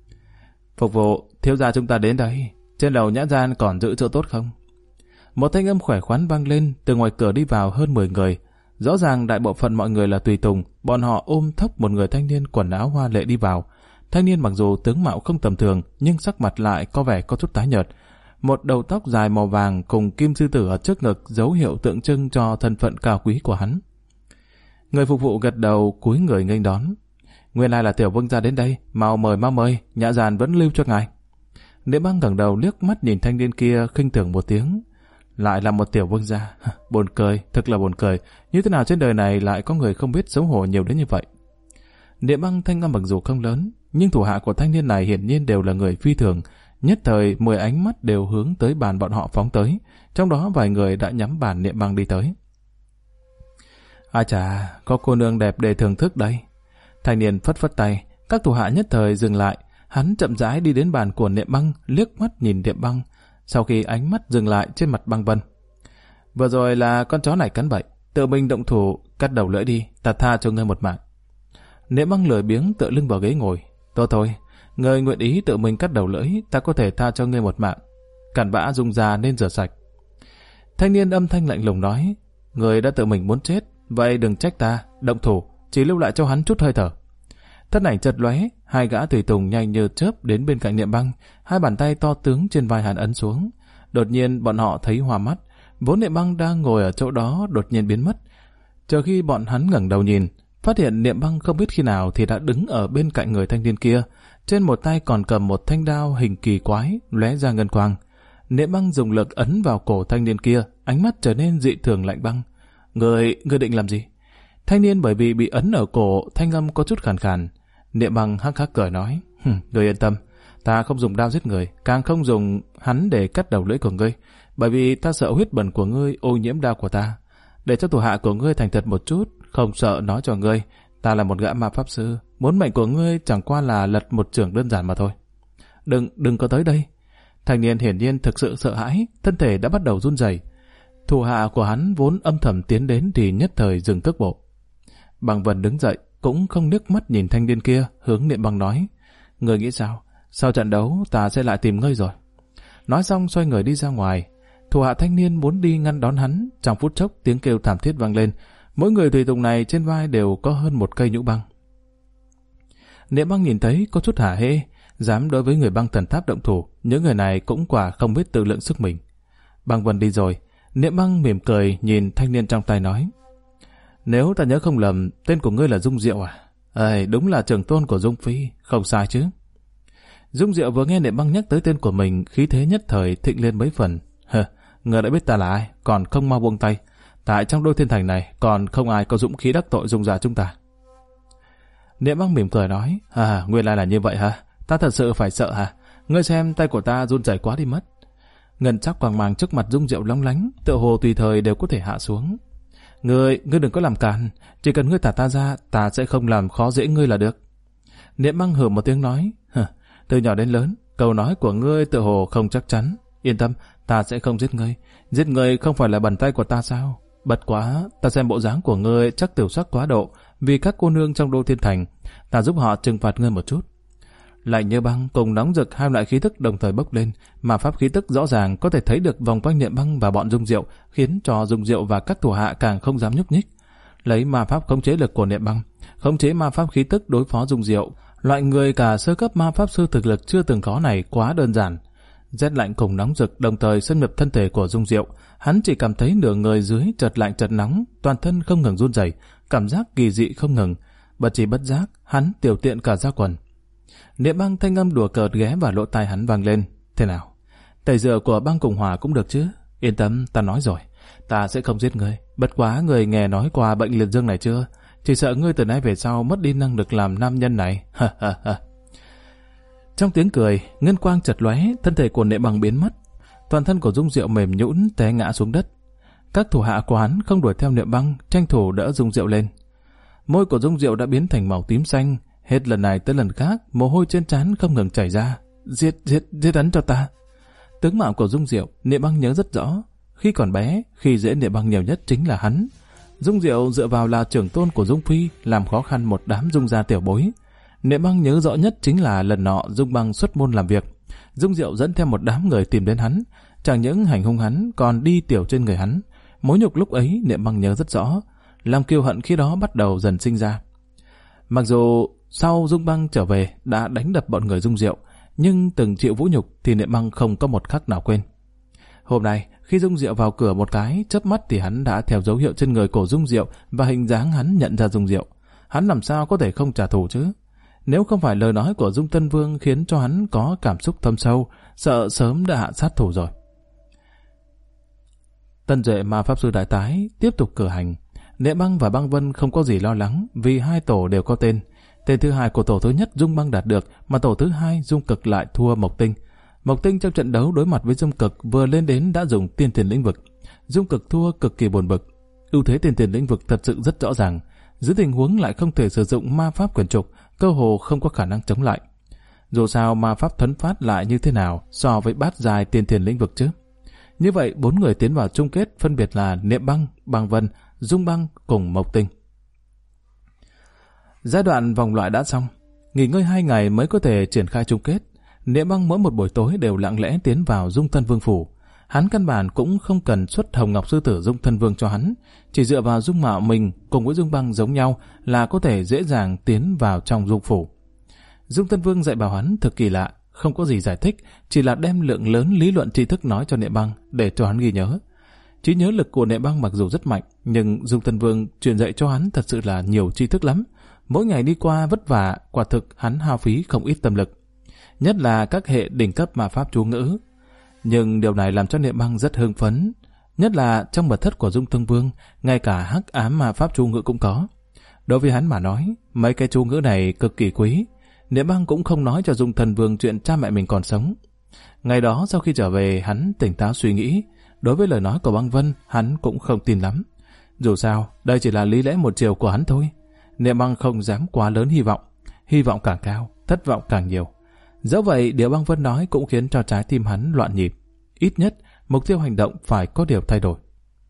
Phục vụ, thiếu gia chúng ta đến đây. Trên lầu nhã gian còn giữ chỗ tốt không? Một thanh âm khỏe khoắn vang lên, từ ngoài cửa đi vào hơn 10 người. Rõ ràng đại bộ phận mọi người là tùy tùng, bọn họ ôm thấp một người thanh niên quần áo hoa lệ đi vào. Thanh niên mặc dù tướng mạo không tầm thường, nhưng sắc mặt lại có vẻ có chút tái nhợt. Một đầu tóc dài màu vàng cùng kim sư tử ở trước ngực, dấu hiệu tượng trưng cho thân phận cao quý của hắn. Người phục vụ gật đầu cúi người nghênh đón. Nguyên lai là Tiểu Vương gia đến đây, mau mời, nhã gian vẫn lưu cho ngài. Niệm Băng ngẩng đầu liếc mắt nhìn thanh niên kia khinh thường một tiếng. Lại là một Tiểu Vương gia, buồn cười, thật là buồn cười. Như thế nào trên đời này lại có người không biết xấu hổ nhiều đến như vậy? Niệm Băng thanh âm mặc dù không lớn, nhưng thủ hạ của thanh niên này hiển nhiên đều là người phi thường. Nhất thời 10 ánh mắt đều hướng tới bàn bọn họ phóng tới, trong đó vài người đã nhắm bàn Niệm Băng đi tới. Ai chà, có cô nương đẹp để thưởng thức đây. Thanh niên phất phất tay, các thủ hạ nhất thời dừng lại. Hắn chậm rãi đi đến bàn của Niệm Băng, liếc mắt nhìn Niệm Băng, sau khi ánh mắt dừng lại trên mặt Băng Vân. Vừa rồi là con chó này cắn bậy, tự mình động thủ cắt đầu lưỡi đi, ta tha cho ngươi một mạng. Niệm Băng lười biếng tựa lưng vào ghế ngồi. Tốt thôi, ngươi nguyện ý tự mình cắt đầu lưỡi, ta có thể tha cho ngươi một mạng. Cặn bã dùng ra nên rửa sạch. Thanh niên âm thanh lạnh lùng nói, ngươi đã tự mình muốn chết, vậy đừng trách ta, động thủ, chỉ lưu lại cho hắn chút hơi thở. Thân ảnh chợt lóe, hai gã tùy tùng nhanh như chớp đến bên cạnh Niệm Băng, hai bàn tay to tướng trên vai hắn ấn xuống. Đột nhiên bọn họ thấy hoa mắt, vốn Niệm Băng đang ngồi ở chỗ đó đột nhiên biến mất. Chờ khi bọn hắn ngẩng đầu nhìn, phát hiện Niệm Băng không biết khi nào thì đã đứng ở bên cạnh người thanh niên kia, trên một tay còn cầm một thanh đao hình kỳ quái lóe ra ngân quang. Niệm Băng dùng lực ấn vào cổ thanh niên kia, ánh mắt trở nên dị thường lạnh băng. Ngươi định làm gì? Thanh niên bởi vì bị ấn ở cổ, thanh âm có chút khàn khàn. Niệm Băng hắc hắc cười nói, ngươi yên tâm, ta không dùng đao giết người, càng không dùng hắn để cắt đầu lưỡi của ngươi, bởi vì ta sợ huyết bẩn của ngươi ô nhiễm đao của ta. Để cho thủ hạ của ngươi thành thật một chút, không sợ nói cho ngươi, ta là một gã ma pháp sư, muốn mệnh của ngươi chẳng qua là lật một chưởng đơn giản mà thôi. Đừng có tới đây. Thanh niên hiển nhiên thực sự sợ hãi, thân thể đã bắt đầu run rẩy. Thủ hạ của hắn vốn âm thầm tiến đến thì nhất thời dừng cước bộ. Băng Vân đứng dậy, cũng không liếc mắt nhìn thanh niên kia, hướng Niệm Băng nói, ngươi nghĩ sao? Sau trận đấu ta sẽ lại tìm ngươi rồi. Nói xong xoay người đi ra ngoài. Thủ hạ thanh niên muốn đi ngăn đón hắn, trong phút chốc tiếng kêu thảm thiết vang lên. Mỗi người tùy tùng này trên vai đều có hơn một cây nhũ băng. Niệm Băng nhìn thấy có chút hả hê, dám đối với người băng thần tháp động thủ, những người này cũng quả không biết tự lượng sức mình. Băng Vân đi rồi, Niệm Băng mỉm cười nhìn thanh niên trong tay nói, nếu ta nhớ không lầm, tên của ngươi là Dung Diệu à? Đúng là trưởng tôn của Dung Phi, không sai chứ. Dung Diệu vừa nghe Niệm Băng nhắc tới tên của mình, khí thế nhất thời thịnh lên mấy phần. Ngươi đã biết ta là ai, còn không mau buông tay. Tại trong Đôi Thiên Thành này, còn không ai có dũng khí đắc tội Dung gia chúng ta. Niệm Băng mỉm cười nói, nguyên lai là như vậy hả? Ta thật sự phải sợ hả? Ngươi xem tay của ta run rẩy quá đi mất. Ngân sắc quang mang trước mặt Dung Diệu lóng lánh, tựa hồ tùy thời đều có thể hạ xuống. Ngươi đừng có làm cản, chỉ cần ngươi thả ta ra, ta sẽ không làm khó dễ ngươi là được. Niệm Băng hừ một tiếng nói, từ nhỏ đến lớn, câu nói của ngươi tựa hồ không chắc chắn. Yên tâm, ta sẽ không giết ngươi. Giết ngươi không phải là bàn tay của ta sao? Bật quá, ta xem bộ dáng của ngươi chắc tiểu sắc quá độ, vì các cô nương trong Đô Thiên Thành, ta giúp họ trừng phạt ngươi một chút. Lạnh như băng cùng nóng rực hai loại khí tức đồng thời bốc lên, mà pháp khí tức rõ ràng có thể thấy được vòng quanh Niệm Băng và bọn Dung Diệu, khiến cho Dung Diệu và các thủ hạ càng không dám nhúc nhích. Lấy ma pháp khống chế lực của Niệm Băng, khống chế ma pháp khí tức đối phó Dung Diệu, loại người cả sơ cấp ma pháp sư thực lực chưa từng có này quá đơn giản. Rét lạnh cùng nóng rực đồng thời xâm nhập thân thể của Dung Diệu, hắn chỉ cảm thấy nửa người dưới chợt lạnh chợt nóng, toàn thân không ngừng run rẩy, cảm giác kỳ dị không ngừng. Bất chi bất giác, hắn tiểu tiện cả ra quần. Niệm Băng thanh âm đùa cợt ghé vào lỗ tai hắn vang lên, thế nào? Tẩy rửa của băng cùng hỏa cũng được chứ? Yên tâm, ta nói rồi, ta sẽ không giết ngươi. Bất quá người nghe nói qua bệnh liệt dương này chưa? Chỉ sợ ngươi từ nay về sau mất đi năng lực làm nam nhân này. Trong tiếng cười, ngân quang chật lóe, thân thể của Niệm Băng biến mất. Toàn thân của Dung Diệu mềm nhũn té ngã xuống đất. Các thủ hạ của hắn không đuổi theo Niệm Băng, tranh thủ đỡ Dung Diệu lên. Môi của Dung Diệu đã biến thành màu tím xanh, hết lần này tới lần khác, mồ hôi trên trán không ngừng chảy ra. Giết hắn cho ta. Tướng mạo của Dung Diệu, Niệm Băng nhớ rất rõ. Khi còn bé, khi dễ Niệm Băng nhiều nhất chính là hắn. Dung Diệu dựa vào là trưởng tôn của Dung Phi, làm khó khăn một đám Dung gia tiểu bối. Niệm Băng nhớ rõ nhất chính là lần nọ Dung Băng xuất môn làm việc. Dung Diệu dẫn theo một đám người tìm đến hắn, chẳng những hành hung hắn còn đi tiểu trên người hắn. Mối nhục lúc ấy Niệm Băng nhớ rất rõ, lòng kiêu hận khi đó bắt đầu dần sinh ra. Mặc dù sau Dung Băng trở về đã đánh đập bọn người Dung Diệu, nhưng từng chịu vũ nhục thì Niệm Băng không có một khắc nào quên. Hôm nay khi Dung Diệu vào cửa một cái chớp mắt thì hắn đã theo dấu hiệu trên người của Dung Diệu và hình dáng hắn nhận ra Dung Diệu. Hắn làm sao có thể không trả thù chứ? Nếu không phải lời nói của Dung Tân Vương khiến cho hắn có cảm xúc thâm sâu, sợ sớm đã hạ sát thủ rồi. Tân duệ ma pháp sư đại tái tiếp tục cử hành. Niệm Băng và Băng Vân không có gì lo lắng vì hai tổ đều có tên. Tên thứ hai của tổ thứ nhất Dung Băng đạt được, mà tổ thứ hai Dung Cực lại thua Mộc Tinh. Mộc Tinh trong trận đấu đối mặt với Dung Cực vừa lên đến đã dùng tiên thiền lĩnh vực. Dung Cực thua cực kỳ buồn bực. ưu thế tiên tiền lĩnh vực thật sự rất rõ ràng. Dưới tình huống lại không thể sử dụng ma pháp quyển trục, cơ hồ không có khả năng chống lại. Dù sao ma pháp thuấn phát lại như thế nào so với bát dài tiên tiền lĩnh vực chứ? Như vậy 4 người tiến vào chung kết phân biệt là Niệm Băng, Băng Vân, Dung Băng cùng Mộc Tinh. Giai đoạn vòng loại đã xong, nghỉ ngơi 2 ngày mới có thể triển khai chung kết. Niệm Băng mỗi một buổi tối đều lặng lẽ tiến vào Dung Thân Vương phủ. Hắn căn bản cũng không cần xuất Hồng Ngọc Sư Tử Dung Thân Vương cho hắn, chỉ dựa vào dung mạo mình cùng với Dung Băng giống nhau là có thể dễ dàng tiến vào trong Dung phủ. Dung Thân Vương dạy bảo hắn thực kỳ lạ, không có gì giải thích, chỉ là đem lượng lớn lý luận tri thức nói cho Niệm Băng để cho hắn ghi nhớ. Trí nhớ lực của Niệm Băng mặc dù rất mạnh, nhưng Dung Thân Vương truyền dạy cho hắn thật sự là nhiều tri thức lắm. Mỗi ngày đi qua vất vả, quả thực hắn hao phí không ít tâm lực. Nhất là các hệ đỉnh cấp ma pháp chú ngữ. Nhưng điều này làm cho Niệm Băng rất hưng phấn. Nhất là trong mật thất của Dung Thân Vương, ngay cả hắc ám ma pháp chú ngữ cũng có. Đối với hắn mà nói, mấy cái chú ngữ này cực kỳ quý. Niệm Băng cũng không nói cho Dung Thân Vương chuyện cha mẹ mình còn sống. Ngày đó sau khi trở về, hắn tỉnh táo suy nghĩ. Đối với lời nói của Băng Vân, hắn cũng không tin lắm. Dù sao, đây chỉ là lý lẽ một chiều của hắn thôi. Niệm Băng không dám quá lớn hy vọng càng cao, thất vọng càng nhiều. Dẫu vậy, điều Băng Vân nói cũng khiến cho trái tim hắn loạn nhịp. Ít nhất, mục tiêu hành động phải có điều thay đổi.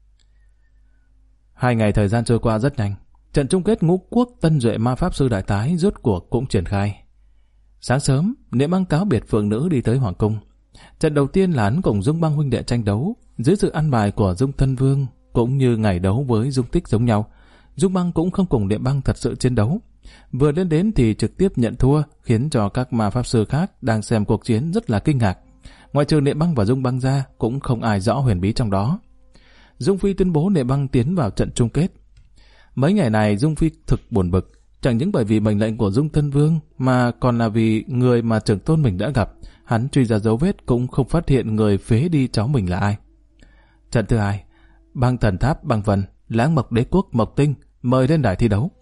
2 ngày thời gian trôi qua rất nhanh. Trận chung kết Ngũ Quốc Tân Duệ Ma Pháp Sư Đại Tái rốt cuộc cũng triển khai. Sáng sớm, Niệm Băng cáo biệt phượng nữ đi tới Hoàng Cung. Trận đầu tiên là hắn cùng Dung Băng huynh đệ tranh đấu, dưới sự ăn bài của Dung Thân Vương, cũng như ngày đấu với Dung Tích giống nhau. Dung Băng cũng không cùng Niệm Băng thật sự chiến đấu. Vừa lên đến thì trực tiếp nhận thua, khiến cho các ma pháp sư khác đang xem cuộc chiến rất là kinh ngạc. Ngoại trừ Niệm Băng và Dung Băng ra, cũng không ai rõ huyền bí trong đó. Dung Phi tuyên bố Niệm Băng tiến vào trận chung kết. Mấy ngày này Dung Phi thực buồn bực, chẳng những bởi vì mệnh lệnh của Dung Thân Vương, mà còn là vì người mà trưởng tôn mình đã gặp. Hắn truy ra dấu vết cũng không phát hiện người phế đi cháu mình là ai. Trận thứ 2, Băng Thần Tháp Băng Vân, Lãng Mộc Đế Quốc Mộc Tinh mời lên đài thi đấu.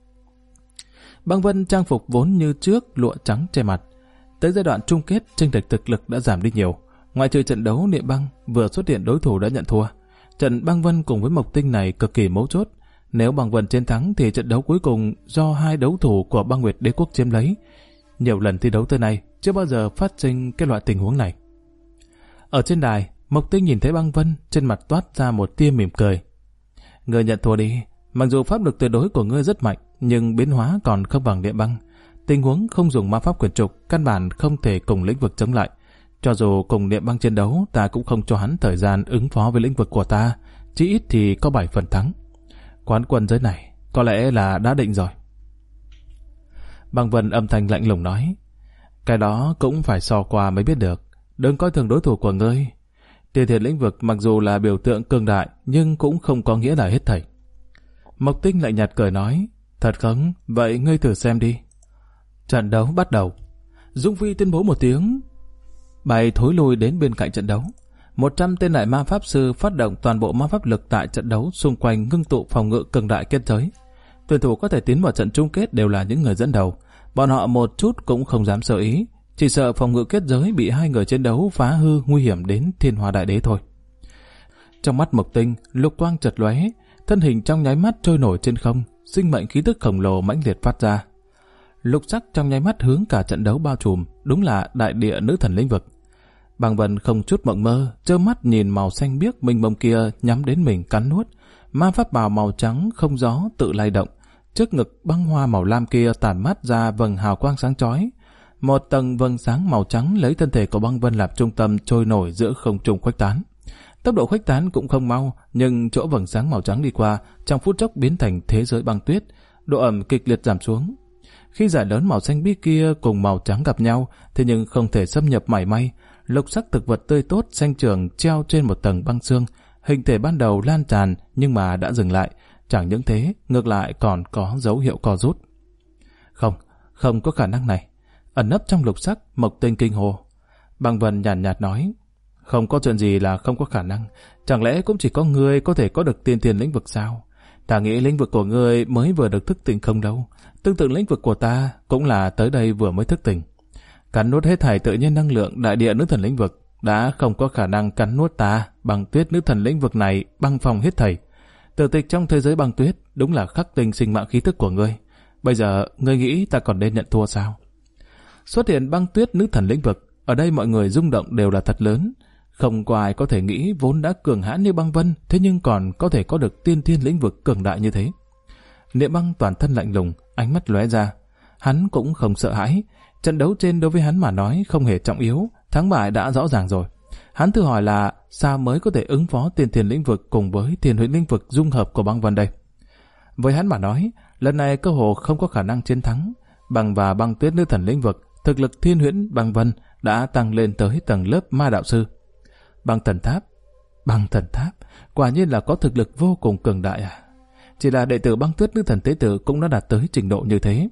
Băng Vân trang phục vốn như trước, lụa trắng che mặt. Tới giai đoạn chung kết, chênh lệch thực lực đã giảm đi nhiều. Ngoại trừ trận đấu Niệm Băng vừa xuất hiện đối thủ đã nhận thua. Trận Băng Vân cùng với Mộc Tinh này cực kỳ mấu chốt. Nếu Băng Vân chiến thắng thì trận đấu cuối cùng do 2 đấu thủ của Băng Nguyệt Đế Quốc chiếm lấy. Nhiều lần thi đấu tới nay chưa bao giờ phát sinh cái loại tình huống này. Ở trên đài, Mộc Tinh nhìn thấy Băng Vân, trên mặt toát ra một tia mỉm cười. Ngươi nhận thua đi, mặc dù pháp lực tuyệt đối của ngươi rất mạnh, nhưng biến hóa còn không bằng Niệm Băng. Tình huống không dùng ma pháp quyển trục, căn bản không thể cùng lĩnh vực chống lại. Cho dù cùng Niệm Băng chiến đấu, ta cũng không cho hắn thời gian ứng phó với lĩnh vực của ta, chỉ ít thì có 7 phần thắng. Quán quân giới này có lẽ là đã định rồi. Băng Vân âm thanh lạnh lùng nói, cái đó cũng phải so qua mới biết được. Đừng coi thường đối thủ của ngươi. Tiên thiền lĩnh vực mặc dù là biểu tượng cường đại, nhưng cũng không có nghĩa là hết thảy. Mộc Tinh lạnh nhạt cười nói, thật không? Vậy ngươi thử xem đi. Trận đấu bắt đầu. Dung Phi tuyên bố một tiếng, bày thối lui đến bên cạnh trận đấu. 100 tên đại ma pháp sư phát động toàn bộ ma pháp lực tại trận đấu xung quanh, ngưng tụ phòng ngự cường đại kết giới. Tuyển thủ có thể tiến vào trận chung kết đều là những người dẫn đầu. Bọn họ một chút cũng không dám sơ ý, chỉ sợ phòng ngự kết giới bị 2 người chiến đấu phá hư, nguy hiểm đến Thiên Hoa Đại Đế thôi. Trong mắt Mộc Tinh, lục quang chợt lóe, thân hình trong nháy mắt trôi nổi trên không, sinh mệnh khí tức khổng lồ mãnh liệt phát ra. Lục sắc trong nháy mắt hướng cả trận đấu bao trùm, đúng là đại địa nữ thần lĩnh vực. Băng Vân không chút mộng mơ, trơ mắt nhìn màu xanh biếc mênh mông kia nhắm đến mình cắn nuốt. Ma pháp bào màu trắng không gió tự lay động, trước ngực băng hoa màu lam kia tản mát ra vầng hào quang sáng chói. Một tầng vầng sáng màu trắng lấy thân thể của Băng Vân làm trung tâm trôi nổi giữa không trung khuếch tán. Tốc độ khuếch tán cũng không mau, nhưng chỗ vầng sáng màu trắng đi qua, trong phút chốc biến thành thế giới băng tuyết, độ ẩm kịch liệt giảm xuống. Khi dải lớn màu xanh biếc kia cùng màu trắng gặp nhau, thế nhưng không thể xâm nhập mảy may. Lục sắc thực vật tươi tốt xanh trường treo trên một tầng băng xương, hình thể ban đầu lan tràn nhưng mà đã dừng lại. Chẳng những thế, ngược lại còn có dấu hiệu co rút. Không có khả năng này. Ẩn nấp trong lục sắc, Mộc Tinh kinh hồ. Băng Vân nhàn nhạt nói, không có chuyện gì là không có khả năng. Chẳng lẽ cũng chỉ có ngươi có thể có được tiên thiên lĩnh vực sao? Ta nghĩ lĩnh vực của ngươi mới vừa được thức tỉnh không đâu. Tương tự lĩnh vực của ta cũng là tới đây vừa mới thức tỉnh. Cắn nuốt hết thảy tự nhiên năng lượng đại địa nữ thần lĩnh vực đã không có khả năng cắn nuốt ta. Bằng tuyết nữ thần lĩnh vực này băng phòng hết thảy. Tử tịch trong thế giới băng tuyết đúng là khắc tinh sinh mạng khí tức của ngươi. Bây giờ ngươi nghĩ ta còn nên nhận thua sao? Xuất hiện băng tuyết nữ thần lĩnh vực, ở đây mọi người rung động đều là thật lớn. Không có ai có thể nghĩ vốn đã cường hãn như băng vân, thế nhưng còn có thể có được tiên thiên lĩnh vực cường đại như thế. Niệm Băng toàn thân lạnh lùng, ánh mắt lóe ra. Hắn cũng không sợ hãi. Trận đấu trên đối với hắn mà nói không hề trọng yếu, thắng bại đã rõ ràng rồi. Hắn tự hỏi là sao mới có thể ứng phó tiên thiên lĩnh vực cùng với thiên huyễn lĩnh vực dung hợp của băng vân đây. Với hắn mà nói, lần này cơ hồ không có khả năng chiến thắng. Bằng và băng tuyết nữ thần lĩnh vực, thực lực thiên huyễn băng vân đã tăng lên tới tầng lớp ma đạo sư. Băng thần tháp, quả nhiên là có thực lực vô cùng cường đại à. Chỉ là đệ tử băng tuyết nữ thần tế tử cũng đã đạt tới trình độ như thế.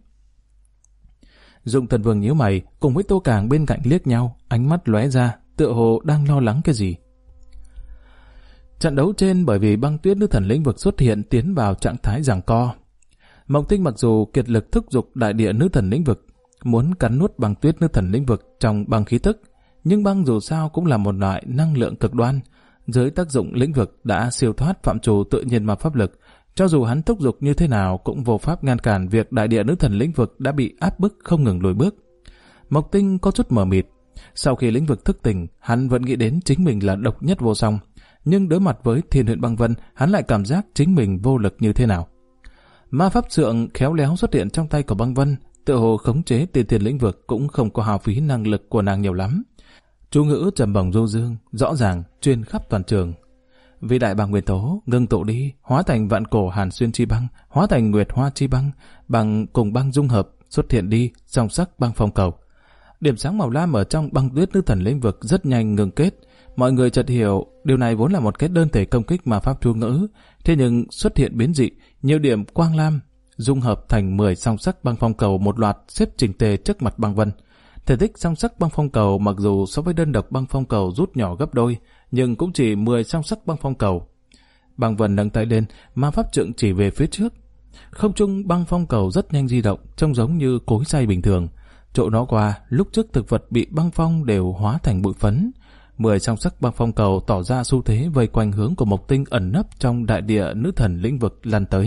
Dụng Thần Vương nhíu mày, cùng với Tô Càng bên cạnh liếc nhau, ánh mắt lóe ra, tựa hồ đang lo lắng cái gì. Trận đấu trên bởi vì băng tuyết nữ thần lĩnh vực xuất hiện tiến vào trạng thái giằng co. Mộng Tinh mặc dù kiệt lực thúc giục đại địa nữ thần lĩnh vực, muốn cắn nuốt băng tuyết nữ thần lĩnh vực trong băng khí tức, nhưng băng dù sao cũng là một loại năng lượng cực đoan, dưới tác dụng lĩnh vực đã siêu thoát phạm trù tự nhiên mà pháp lực, cho dù hắn thúc giục như thế nào cũng vô pháp ngăn cản việc đại địa nữ thần lĩnh vực đã bị áp bức không ngừng lùi bước. Mộc Tinh có chút mờ mịt, sau khi lĩnh vực thức tỉnh, hắn vẫn nghĩ đến chính mình là độc nhất vô song, nhưng đối mặt với thiên huyễn băng vân, hắn lại cảm giác chính mình vô lực như thế nào. Ma pháp trượng khéo léo xuất hiện trong tay của băng vân, tựa hồ khống chế tiên thiên lĩnh vực cũng không có hao phí năng lực của nàng nhiều lắm. Chú ngữ trầm bổng du dương, rõ ràng truyền khắp toàn trường. Vĩ đại băng nguyên tố ngưng tụ đi, hóa thành vạn cổ hàn xuyên chi băng, hóa thành nguyệt hoa chi băng, bằng cùng băng dung hợp xuất hiện đi, song sắc băng phong cầu. Điểm sáng màu lam ở trong băng tuyết nữ thần lĩnh vực rất nhanh ngừng kết. Mọi người chợt hiểu điều này vốn là một cái đơn thể công kích mà pháp chú ngữ, thế nhưng xuất hiện biến dị, nhiều điểm quang lam dung hợp thành 10 song sắc băng phong cầu một loạt xếp chỉnh tề trước mặt băng vân. Thể tích song sắc băng phong cầu mặc dù so với đơn độc băng phong cầu rút nhỏ gấp đôi, nhưng cũng chỉ 10 song sắc băng phong cầu. Băng vân nâng tay lên, ma pháp trượng chỉ về phía trước. Không trung băng phong cầu rất nhanh di động, trông giống như cối xay bình thường. Chỗ nó qua, lúc trước thực vật bị băng phong đều hóa thành bụi phấn. 10 song sắc băng phong cầu tỏ ra xu thế vây quanh hướng của Mộc Tinh ẩn nấp trong đại địa nữ thần lĩnh vực lan tới.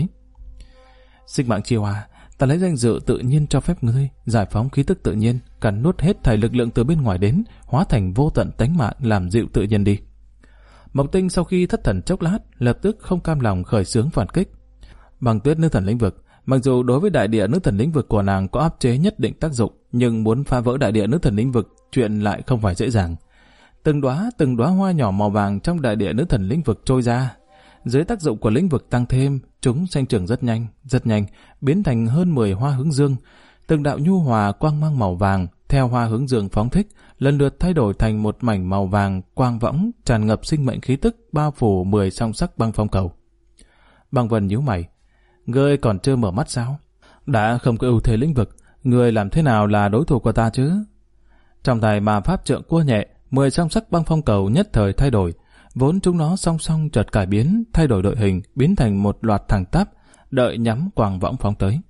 Sinh mạng chi hoa, ta lấy danh dự tự nhiên cho phép ngươi giải phóng khí tức tự nhiên, cắn nuốt hết thảy lực lượng từ bên ngoài đến, hóa thành vô tận tánh mạng làm dịu tự nhiên đi. Mộc Tinh sau khi thất thần chốc lát, lập tức không cam lòng khởi xướng phản kích. Băng tuyết nữ thần lĩnh vực, mặc dù đối với đại địa nữ thần lĩnh vực của nàng có áp chế nhất định tác dụng, nhưng muốn phá vỡ đại địa nữ thần lĩnh vực, chuyện lại không phải dễ dàng. Từng đóa hoa nhỏ màu vàng trong đại địa nữ thần lĩnh vực trôi ra. Dưới tác dụng của lĩnh vực tăng thêm, chúng sinh trưởng rất nhanh, biến thành hơn 10 hoa hướng dương. Từng đạo nhu hòa quang mang màu vàng theo hoa hướng dương phóng thích, lần lượt thay đổi thành một mảnh màu vàng quang võng tràn ngập sinh mệnh khí tức bao phủ 10 song sắc băng phong cầu. Băng Vân nhíu mày, ngươi còn chưa mở mắt sao? Đã không có ưu thế lĩnh vực, ngươi làm thế nào là đối thủ của ta chứ? Trong tay ma pháp trượng cua nhẹ, 10 song sắc băng phong cầu nhất thời thay đổi, vốn chúng nó song song chợt cải biến, thay đổi đội hình, biến thành một loạt thẳng tắp, đợi nhắm quang võng phóng tới.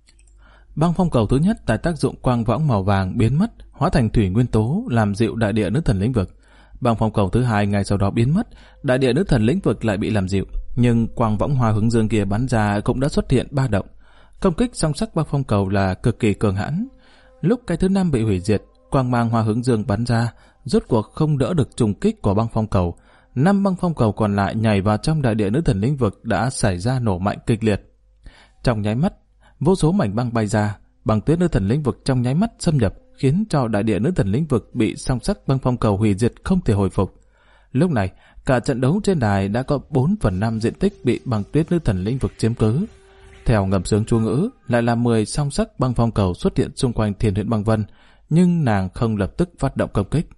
Băng phong cầu thứ nhất tại tác dụng quang võng màu vàng biến mất, hóa thành thủy nguyên tố làm dịu đại địa nữ thần lĩnh vực. Băng phong cầu thứ hai ngay sau đó biến mất, đại địa nữ thần lĩnh vực lại bị làm dịu, nhưng quang võng hoa hướng dương kia bắn ra cũng đã xuất hiện ba động. Công kích song sắc băng phong cầu là cực kỳ cường hãn. Lúc cái thứ năm bị hủy diệt, quang mang hoa hướng dương bắn ra, rốt cuộc không đỡ được trùng kích của băng phong cầu. 5 băng phong cầu còn lại nhảy vào trong đại địa nữ thần lĩnh vực đã xảy ra nổ mạnh kịch liệt. Trong nháy mắt, vô số mảnh băng bay ra, băng tuyết nữ thần lĩnh vực trong nháy mắt xâm nhập, khiến cho đại địa nữ thần lĩnh vực bị song sắc băng phong cầu hủy diệt không thể hồi phục. Lúc này, cả trận đấu trên đài đã có 4/5 diện tích bị băng tuyết nữ thần lĩnh vực chiếm cứ. Theo ngầm sướng chú ngữ, lại là 10 song sắc băng phong cầu xuất hiện xung quanh Thiên Huyễn Băng Vân, nhưng nàng không lập tức phát động công kích.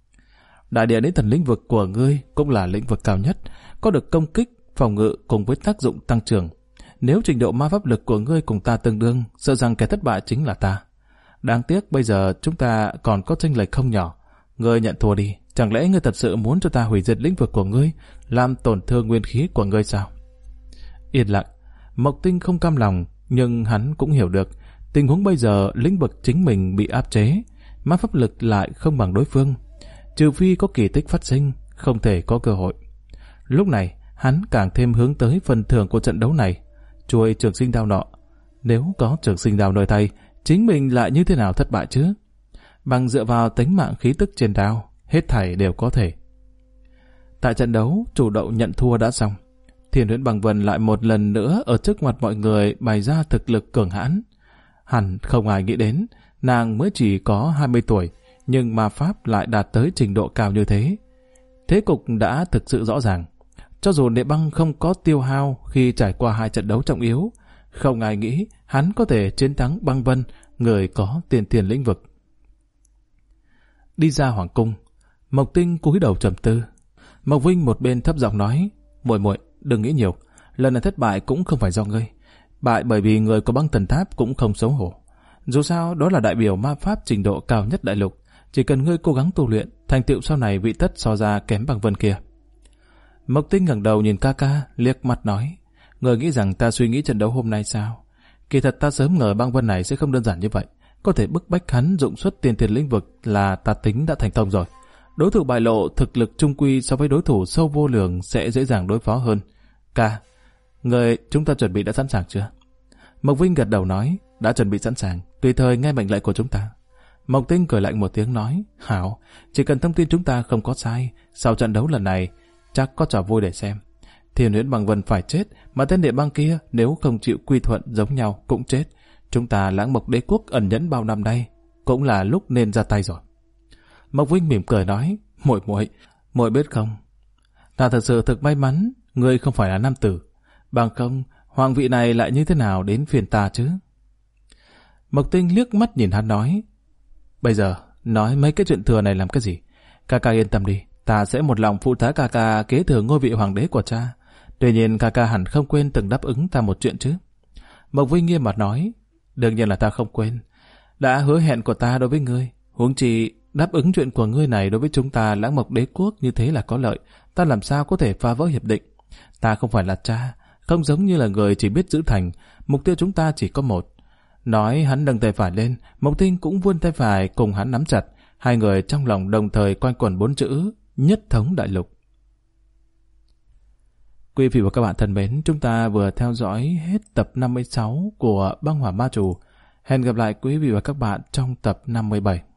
Đại địa nữ thần lĩnh vực của ngươi cũng là lĩnh vực cao nhất, có được công kích, phòng ngự cùng với tác dụng tăng trưởng. Nếu trình độ ma pháp lực của ngươi cùng ta tương đương, sợ rằng kẻ thất bại chính là ta. Đáng tiếc bây giờ chúng ta còn có chênh lệch không nhỏ. Ngươi nhận thua đi, chẳng lẽ ngươi thật sự muốn cho ta hủy diệt lĩnh vực của ngươi, làm tổn thương nguyên khí của ngươi sao? Yên lặng, Mộc Tinh không cam lòng, nhưng hắn cũng hiểu được, tình huống bây giờ lĩnh vực chính mình bị áp chế, ma pháp lực lại không bằng đối phương. Trừ phi có kỳ tích phát sinh, không thể có cơ hội. Lúc này, hắn càng thêm hướng tới phần thưởng của trận đấu này, chuôi trường sinh đao nọ. Nếu có trường sinh đao nơi tay, chính mình lại như thế nào thất bại chứ? Bằng dựa vào tính mạng khí tức trên đao, hết thảy đều có thể. Tại trận đấu, chủ động nhận thua đã xong. Thiên Huyễn Bằng Vân lại một lần nữa ở trước mặt mọi người bày ra thực lực cường hãn. Hẳn không ai nghĩ đến, nàng mới chỉ có 20 tuổi, nhưng ma pháp lại đạt tới trình độ cao như thế. Thế cục đã thực sự rõ ràng. Cho dù Niệm Băng không có tiêu hao khi trải qua 2 trận đấu trọng yếu, không ai nghĩ hắn có thể chiến thắng Băng Vân, người có tiên thiên lĩnh vực. Đi ra hoàng cung, Mộc Tinh cúi đầu trầm tư. Mộc Vinh một bên thấp giọng nói, muội muội đừng nghĩ nhiều, lần này thất bại cũng không phải do ngươi, bại bởi vì người của Băng Thần Tháp cũng không xấu hổ. Dù sao đó là đại biểu ma pháp trình độ cao nhất đại lục, chỉ cần ngươi cố gắng tu luyện, thành tựu sau này vị tất so ra kém Băng Vân kia. Mộc Tinh ngẩng đầu nhìn ca ca, liếc mắt nói, ngươi nghĩ rằng ta suy nghĩ trận đấu hôm nay sao? Kỳ thật ta sớm ngờ Băng Vân này sẽ không đơn giản như vậy, có thể bức bách hắn dụng xuất tiên thiên lĩnh vực là ta tính đã thành công rồi. Đối thủ bại lộ thực lực trung quy so với đối thủ sâu vô lượng sẽ dễ dàng đối phó hơn. Ca, người chúng ta chuẩn bị đã sẵn sàng chưa? Mộc Vinh gật đầu nói, đã chuẩn bị sẵn sàng, tùy thời nghe mệnh lệnh của chúng ta. Mộc Tinh cười lạnh một tiếng nói, hảo, chỉ cần thông tin chúng ta không có sai, sau trận đấu lần này chắc có trò vui để xem. Thiên Huyễn Bằng Vân phải chết, mà tên Địa Băng kia nếu không chịu quy thuận giống nhau cũng chết. Chúng ta Lãng Mộc Đế Quốc ẩn nhẫn bao năm nay, cũng là lúc nên ra tay rồi. Mộc Vinh mỉm cười nói, muội biết không, ta thật sự thực may mắn, ngươi không phải là nam tử, bằng không hoàng vị này lại như thế nào đến phiền ta chứ? Mộc Tinh liếc mắt nhìn hắn nói, bây giờ nói mấy cái chuyện thừa này làm cái gì? Ca ca yên tâm đi, ta sẽ một lòng phụ tá ca ca kế thừa ngôi vị hoàng đế của cha. Tuy nhiên ca ca hẳn không quên từng đáp ứng ta một chuyện chứ? Mộc Vinh nghiêm mặt nói, đương nhiên là ta không quên, đã hứa hẹn của ta đối với ngươi, huống chi đáp ứng chuyện của ngươi này đối với chúng ta Lãng Mộc Đế Quốc như thế là có lợi, ta làm sao có thể phá vỡ hiệp định? Ta không phải là cha, không giống như là người chỉ biết giữ thành, mục tiêu chúng ta chỉ có một. Nói hắn nâng tay phải lên, Mộc Tinh cũng vươn tay phải cùng hắn nắm chặt, hai người trong lòng đồng thời quanh quẩn 4 chữ, nhất thống đại lục. Quý vị và các bạn thân mến, chúng ta vừa theo dõi hết tập 56 của Băng Hỏa Ma Chủ. Hẹn gặp lại quý vị và các bạn trong tập 57.